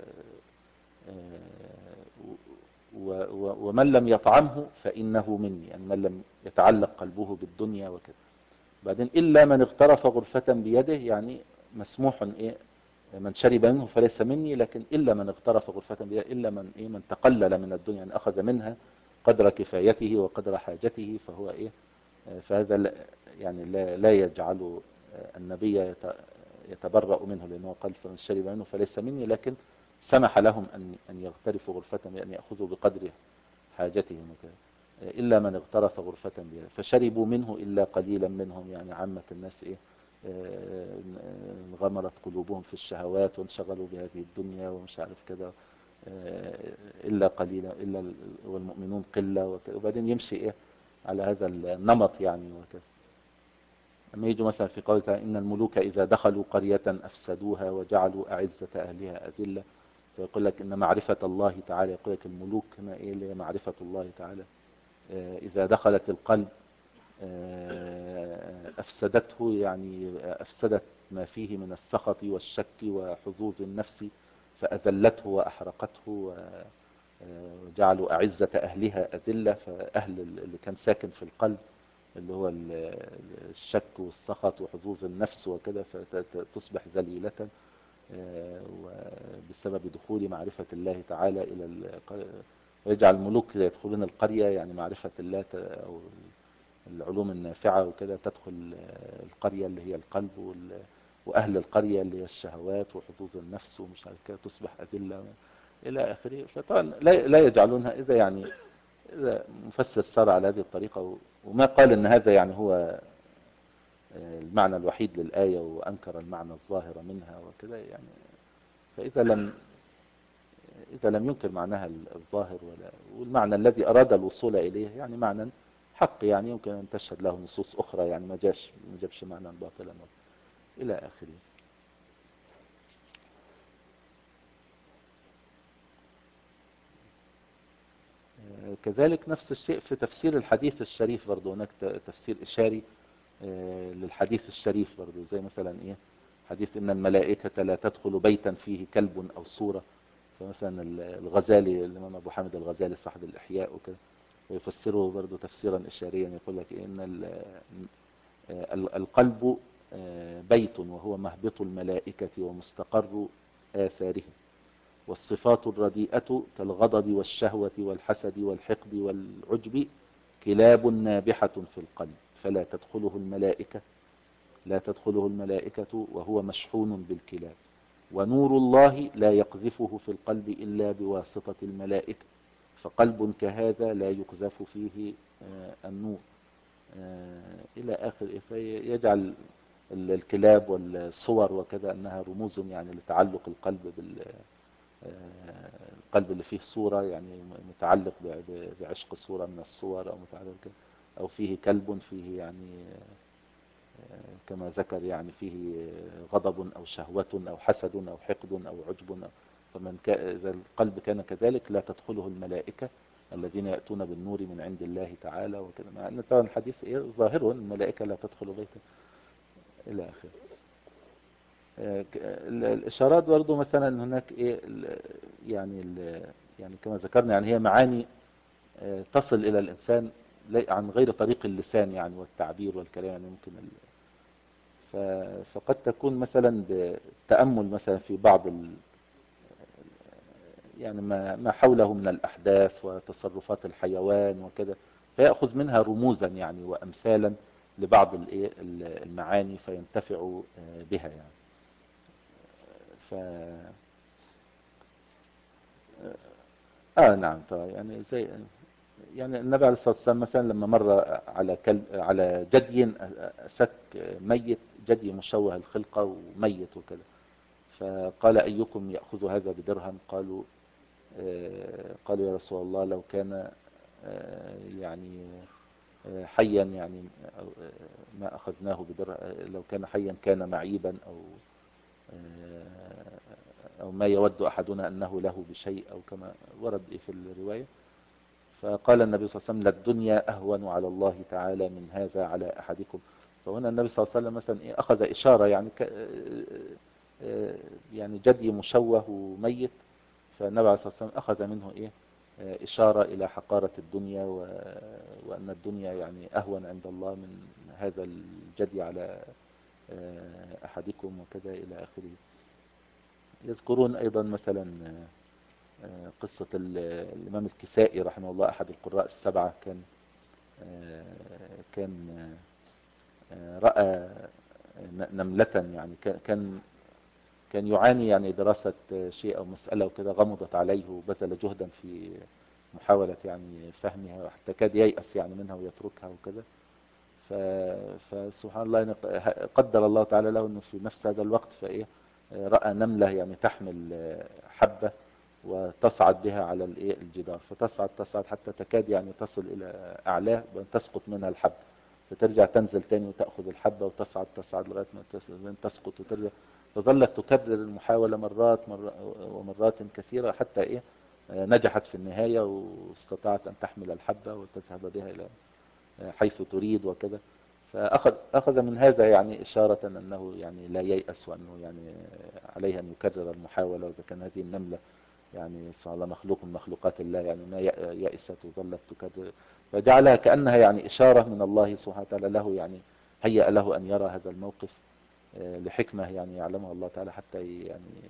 ومن لم يطعمه فإنه مني، يعني من لم يتعلق قلبه بالدنيا وكذا. بعدين إلا من اغترف غرفة بيده، يعني مسموح إيه من شرب منه فليس مني، لكن إلا من اغترف غرفة بيده، إلا من إيه من تقلل من الدنيا، يعني أخذ منها قدر كفايته وقدر حاجته، فهو إيه فهذا يعني لا, لا يجعل النبي يتبرأ منه، لأنه قال فمن شرب منه فليس مني، لكن سمح لهم أن أن يغترفوا غرفة بأن يأخذوا بقدر حاجتهم وكذا. إلا من اغترف غرفة بها فشربوا منه إلا قليلا منهم، يعني عامة الناس إيه انغمرت قلوبهم في الشهوات وانشغلوا بهذه الدنيا ومش عارف كذا، إلا قليلا إلا والمؤمنون قلة، وبعدين يمشي إيه على هذا النمط يعني وكذا. لما يجوا مثلا في قوله تعالى إن الملوك إذا دخلوا قرية أفسدوها وجعلوا أعزة أهلها أذلة، فيقول لك إن معرفة الله تعالى، يقول لك الملوك هنا إيه اللي هي معرفة الله تعالى إذا دخلت القلب أفسدته، يعني أفسدت ما فيه من السخط والشك وحظوظ النفس فأذلته وأحرقته وجعلوا أعزة أهلها أذلة. فأهل اللي كان ساكن في القلب اللي هو الشك والسخط وحظوظ النفس وكذا فتصبح ذليلة بسبب دخول معرفة الله تعالى إلى ويجعل الملوك يدخلون القرية، يعني معرفة الله أو العلوم النافعة وكذا تدخل القرية اللي هي القلب، وأهل القرية اللي هي الشهوات وحظوظ النفس ومش عارف كده تصبح أذلة إلى آخره. فطبعا لا يجعلونها، إذا يعني إذا مفسر صار على هذه الطريقة وما قال إن هذا يعني هو المعنى الوحيد للآية وأنكر المعنى الظاهر منها وكذا، يعني فإذا لم إذا لم ينكر معناها الظاهر ولا والمعنى الذي أراد الوصول إليه يعني معنى حق، يعني يمكن أن تشهد له نصوص أخرى، يعني ما جاش ما جابش معنى باطلا إلى آخره. كذلك نفس الشيء في تفسير الحديث الشريف برضو، هناك تفسير إشاري للحديث الشريف برضو، زي مثلا إيه حديث إن الملائكة لا تدخل بيتا فيه كلب أو صورة. فمثلا الغزالي الإمام أبو حامد الغزالي صاحب الإحياء وكذا ويفسره برضو تفسيرا إشاريا، يقول لك إن القلب بيت وهو مهبط الملائكة ومستقر آثارهم، والصفات الرديئة كالغضب والشهوة والحسد والحقد والعجب كلاب نابحة في القلب فلا تدخله الملائكة لا تدخله الملائكة وهو مشحون بالكلاب، ونور الله لا يقذفه في القلب إلا بواسطة الملائكة، فقلب كهذا لا يقذف فيه النور إلى آخر. فيجعل الكلاب والصور وكذا أنها رموز يعني لتعلق القلب بال القلب اللي فيه صورة، يعني متعلق بعشق صورة من الصور أو متعلق أو فيه كلب، فيه يعني كما ذكر يعني فيه غضب أو شهوة أو حسد أو حقد أو عجب أو فمن كا إذا القلب كان كذلك لا تدخله الملائكة الذين يأتون بالنور من عند الله تعالى وكذا، مع أن طبعا الحديث إيه ظاهره الملائكة لا تدخل بيتا إلى آخره. الإشارات برضه مثلا هناك إيه يعني يعني كما ذكرنا يعني هي معاني تصل إلى الإنسان عن غير طريق اللسان يعني والتعبير والكلام، يعني ممكن فقد تكون مثلا بالتأمل مثلا في بعض ال يعني ما ما حوله من الأحداث وتصرفات الحيوان وكذا، فيأخذ منها رموزا يعني وأمثالا لبعض المعاني فينتفع بها يعني. ف اه نعم طبعا يعني زي يعني النبي عليه الصلاة والسلام مثلا لما مر على كلب على جدي أسك ميت، جدي مشوه الخلقة وميت وكذا، فقال أيكم يأخذ هذا بدرهم؟ قالوا آه قالوا يا رسول الله لو كان آه يعني آه حيا يعني ما أخذناه بدرهم، لو كان حيا كان معيبا أو أو ما يود أحدنا أنه له بشيء أو كما ورد في الرواية. فقال النبي صلى الله عليه وسلم للدنيا أهون على الله تعالى من هذا على أحدكم. فهنا النبي صلى الله عليه وسلم مثلا إيه أخذ إشارة يعني ك يعني جدي مشوه وميت، فالنبي عليه الصلاة والسلام أخذ منه إيه إشارة إلى حقارة الدنيا وأن الدنيا يعني أهون عند الله من هذا الجدي على أحدكم وكذا إلى آخره. يذكرون أيضا مثلا قصة الإمام الكسائي رحمه الله أحد القراء السبعة، كان كان رأى نملة يعني كان كان يعاني يعني دراسة شيء أو مسألة وكذا، غمضت عليه وبذل جهدا في محاولة يعني فهمها وحتى كاد ييأس يعني منها ويتركها وكذا. فسبحان الله قدر الله تعالى له أنه في نفس هذا الوقت فإيه رأى نملة يعني تحمل حبة وتصعد بها على الايه الجدار، فتصعد تصعد حتى تكاد يعني تصل الى اعلاه وتسقط منها الحبة، فترجع تنزل تاني وتأخذ الحبة وتصعد تصعد لغاية ما تسقط وترجع، فظلت تكرر المحاولة مرات مر ومرات كثيرة حتى ايه نجحت في النهاية واستطاعت ان تحمل الحبة وتذهب بها الى حيث تريد وكذا. فأخذ أخذ من هذا يعني إشارة أنه يعني لا ييأس وأنه يعني عليه أن يكرر المحاولة، وإذا كان هذه النملة يعني صار مخلوق من مخلوقات الله يعني ما يأست وظلت تكرر، فجعلها كأنها يعني إشارة من الله سبحانه وتعالى له، يعني هيأ له أن يرى هذا الموقف لحكمة يعني يعلمها الله تعالى حتى يعني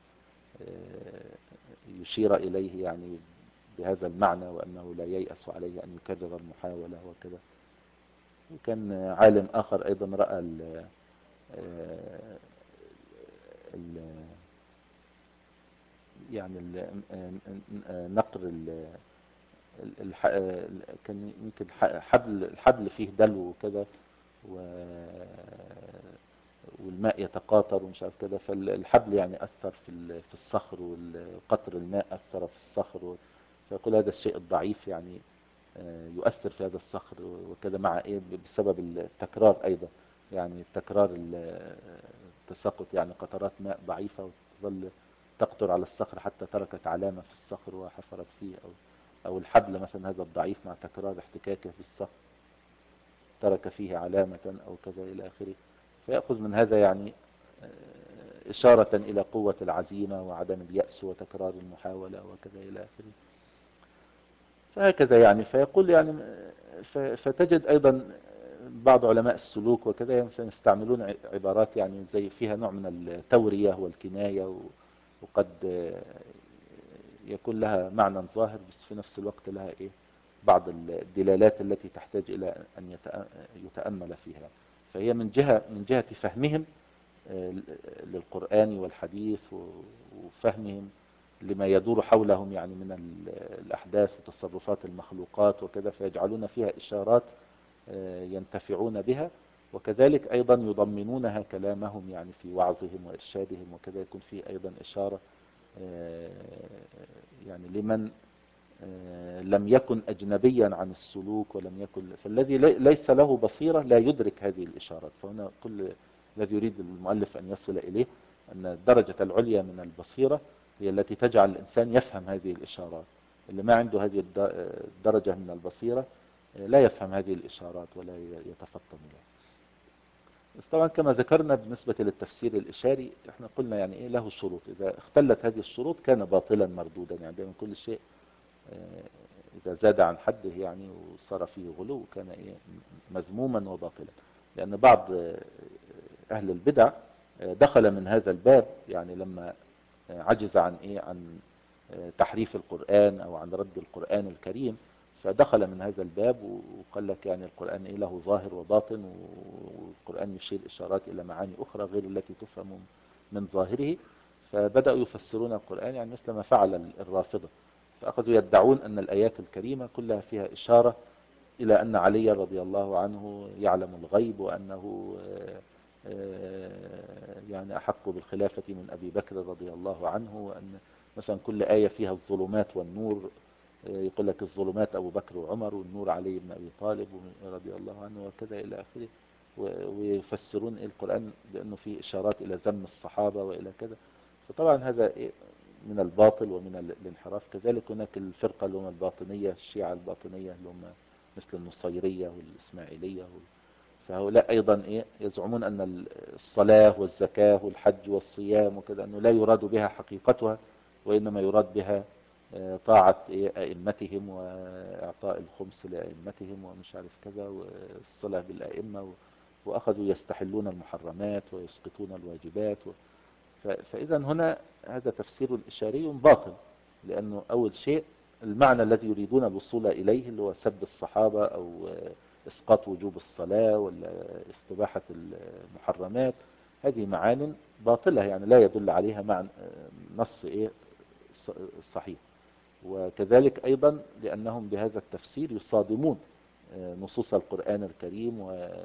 يشير إليه يعني بهذا المعنى وأنه لا ييأس عليه أن يكرر المحاولة وكذا. وكان عالم آخر أيضا رأى ال ال يعني ال نقر ال كان يمكن حبل الحبل فيه دلو وكذا والماء يتقاطر ومش عارف كذا، فالحبل يعني أثر في في الصخر والقطر الماء أثر في الصخر، فيقول هذا الشيء الضعيف يعني يؤثر في هذا الصخر وكذا، مع ايه بسبب التكرار ايضا يعني تكرار التساقط يعني قطرات ماء ضعيفة وتظل تقطر على الصخر حتى تركت علامة في الصخر وحفرت فيه، او او الحبل مثلا هذا الضعيف مع تكرار احتكاكه بالصخر ترك فيه علامة او كذا الى اخره. فيأخذ من هذا يعني اشارة الى قوة العزيمة وعدم اليأس وتكرار المحاولة وكذا الى اخره. فهكذا يعني فيقول يعني فتجد ايضا بعض علماء السلوك وكذا يستعملون عبارات يعني زي فيها نوع من التورية والكناية، وقد يكون لها معنى ظاهر بس في نفس الوقت لها ايه بعض الدلالات التي تحتاج الى ان يتأمل فيها. فهي من جهة من جهة فهمهم للقرآن والحديث وفهمهم لما يدور حولهم يعني من الأحداث وتصرفات المخلوقات وكذا، فيجعلون فيها إشارات ينتفعون بها، وكذلك أيضا يضمنونها كلامهم يعني في وعظهم وإرشادهم وكذا، يكون فيه أيضا إشارة يعني لمن آه، لم يكن أجنبيا عن السلوك ولم يكن، فالذي لي- ليس له بصيرة لا يدرك هذه الإشارات. فهنا كل الذي يريد المؤلف أن يصل إليه أن الدرجة العليا من البصيرة هي التي تجعل الإنسان يفهم هذه الإشارات. اللي ما عنده هذه الد- الدرجة من البصيرة آه، لا يفهم هذه الإشارات ولا ي- يتفطن إليها. بس طبعا كما ذكرنا بالنسبة للتفسير الإشاري احنا قلنا يعني ايه له شروط، إذا اختلت هذه الشروط كان باطلا مردودا. يعني دائما كل شيء آه، إذا زاد عن حده يعني وصار فيه غلو كان إيه مذموما وباطلا. لأن بعض آه، أهل البدع آه، دخل من هذا الباب، يعني لما آه، عجز عن إيه عن آه، تحريف القرآن أو عن رد القرآن الكريم، فدخل من هذا الباب وقال لك يعني القرآن إيه له ظاهر وباطن، والقرآن يشير إشارات إلى معاني أخرى غير التي تفهم من ظاهره. فبدأوا يفسرون القرآن يعني مثل ما فعل الرافضة، فأخذوا يدعون أن الآيات الكريمة كلها فيها إشارة إلى أن علي رضي الله عنه يعلم الغيب، وأنه آه، آه، يعني أحق بالخلافة من أبي بكر رضي الله عنه، وأن مثلا كل آية فيها الظلمات والنور، آه، يقول لك الظلمات أبو بكر وعمر والنور علي بن أبي طالب رضي الله عنه وكذا إلى آخره. ويفسرون القرآن بأنه فيه إشارات إلى ذم الصحابة وإلى كذا. فطبعا هذا من الباطل ومن الانحراف. كذلك هناك الفرقة اللي هم الباطنية، الشيعة الباطنية اللي هم مثل النصيرية والإسماعيلية وال... فهؤلاء أيضا إيه يزعمون أن الصلاة والزكاة والحج والصيام وكذا أنه لا يراد بها حقيقتها، وإنما يراد بها آه، طاعة إيه أئمتهم وإعطاء الخمس لأئمتهم ومش عارف كذا والصلاة بالأئمة و... وأخذوا يستحلون المحرمات ويسقطون الواجبات و... فإذا هنا هذا تفسير إشاري باطل، لأنه أول شيء المعنى الذي يريدون الوصول إليه اللي هو سب الصحابة أو إسقاط وجوب الصلاة ولا استباحة المحرمات، هذه معان باطلة يعني لا يدل عليها معنى نص إيه صحيح. وكذلك أيضا لأنهم بهذا التفسير يصادمون نصوص القرآن الكريم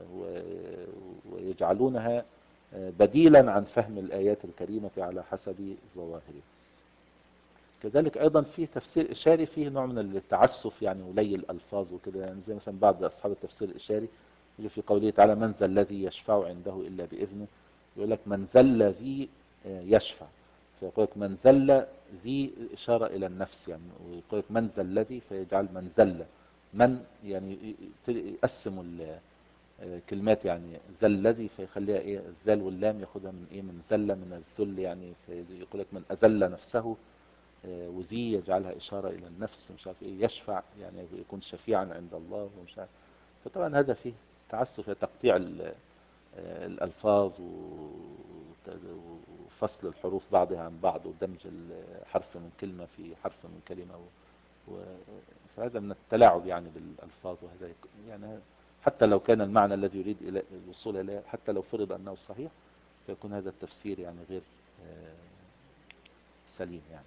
ويجعلونها بديلا عن فهم الآيات الكريمة على حسب ظواهرها. كذلك أيضا في تفسير إشاري فيه نوع من التعسف يعني ولي الألفاظ وكده، يعني زي مثلا بعض أصحاب التفسير الإشاري يجي في قوله تعالى من ذا الذي يشفع عنده إلا بإذنه، يقول لك من ذا الذي يشفع، فيقول لك من ذل ذي إشارة إلى النفس يعني، ويقول لك من ذا الذي فيجعل من ذل من يعني يقسم كلمات يعني ذا الذي فيخليها ايه الذال واللام ياخدها من ايه من ذل من الذل يعني، فيقول لك من أذل نفسه، وذي يجعلها إشارة إلى النفس مش عارف ايه، يشفع يعني يكون شفيعا عند الله ومش عارف. فطبعا هذا فيه تعسف تقطيع الألفاظ وفصل الحروف بعضها عن بعض ودمج الحرف من كلمة في حرف من كلمة و... فهذا من التلاعب يعني بالألفاظ، وهذا يعني حتى لو كان المعنى الذي يريد إلى الوصول إليه حتى لو فرض أنه صحيح فيكون هذا التفسير يعني غير سليم يعني.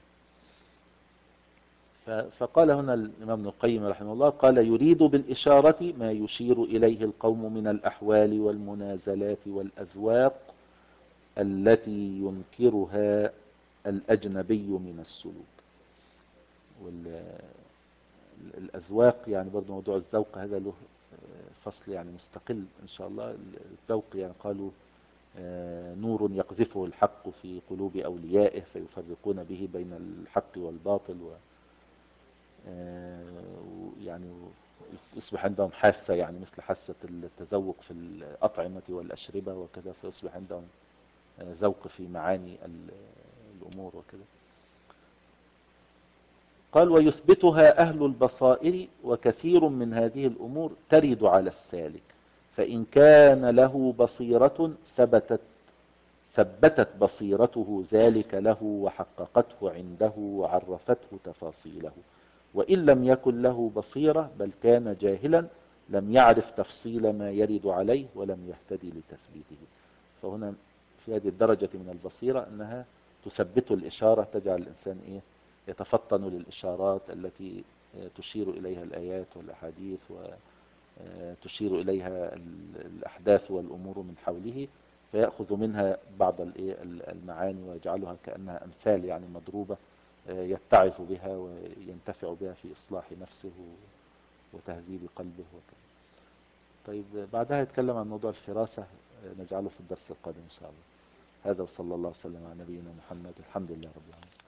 فقال هنا الإمام ابن القيم رحمه الله قال يريد بالإشارة ما يشير إليه القوم من الأحوال والمنازلات والأذواق التي ينكرها الأجنبي من السلوك. والأذواق يعني برضو موضوع الذوق هذا له فصل يعني مستقل إن شاء الله. الذوق يعني قالوا نور يقذفه الحق في قلوب أوليائه فيفرقون به بين الحق والباطل و يعني يصبح عندهم حاسة يعني مثل حاسة التذوق في الأطعمة والأشربة وكذا، فيصبح عندهم ذوق في معاني الأمور وكذا. قال ويثبتها أهل البصائر وكثير من هذه الأمور ترد على السالك، فإن كان له بصيرة ثبتت ثبتت بصيرته ذلك له وحققته عنده وعرفته تفاصيله، وإن لم يكن له بصيرة بل كان جاهلا لم يعرف تفصيل ما يرد عليه ولم يهتدي لتثبيته. فهنا في هذه الدرجة من البصيرة أنها تثبت الإشارة، تجعل الإنسان إيه يتفطن للإشارات التي تشير إليها الآيات والأحاديث وتشير إليها الأحداث والأمور من حوله، فيأخذ منها بعض المعاني ويجعلها كأنها أمثال يعني مضروبة يتعظ بها وينتفع بها في إصلاح نفسه وتهذيب قلبه وكذا. طيب بعدها يتكلم عن موضوع الفراسة، نجعله في الدرس القادم إن شاء الله. هذا وصلى الله وسلم على نبينا محمد، الحمد لله رب العالمين.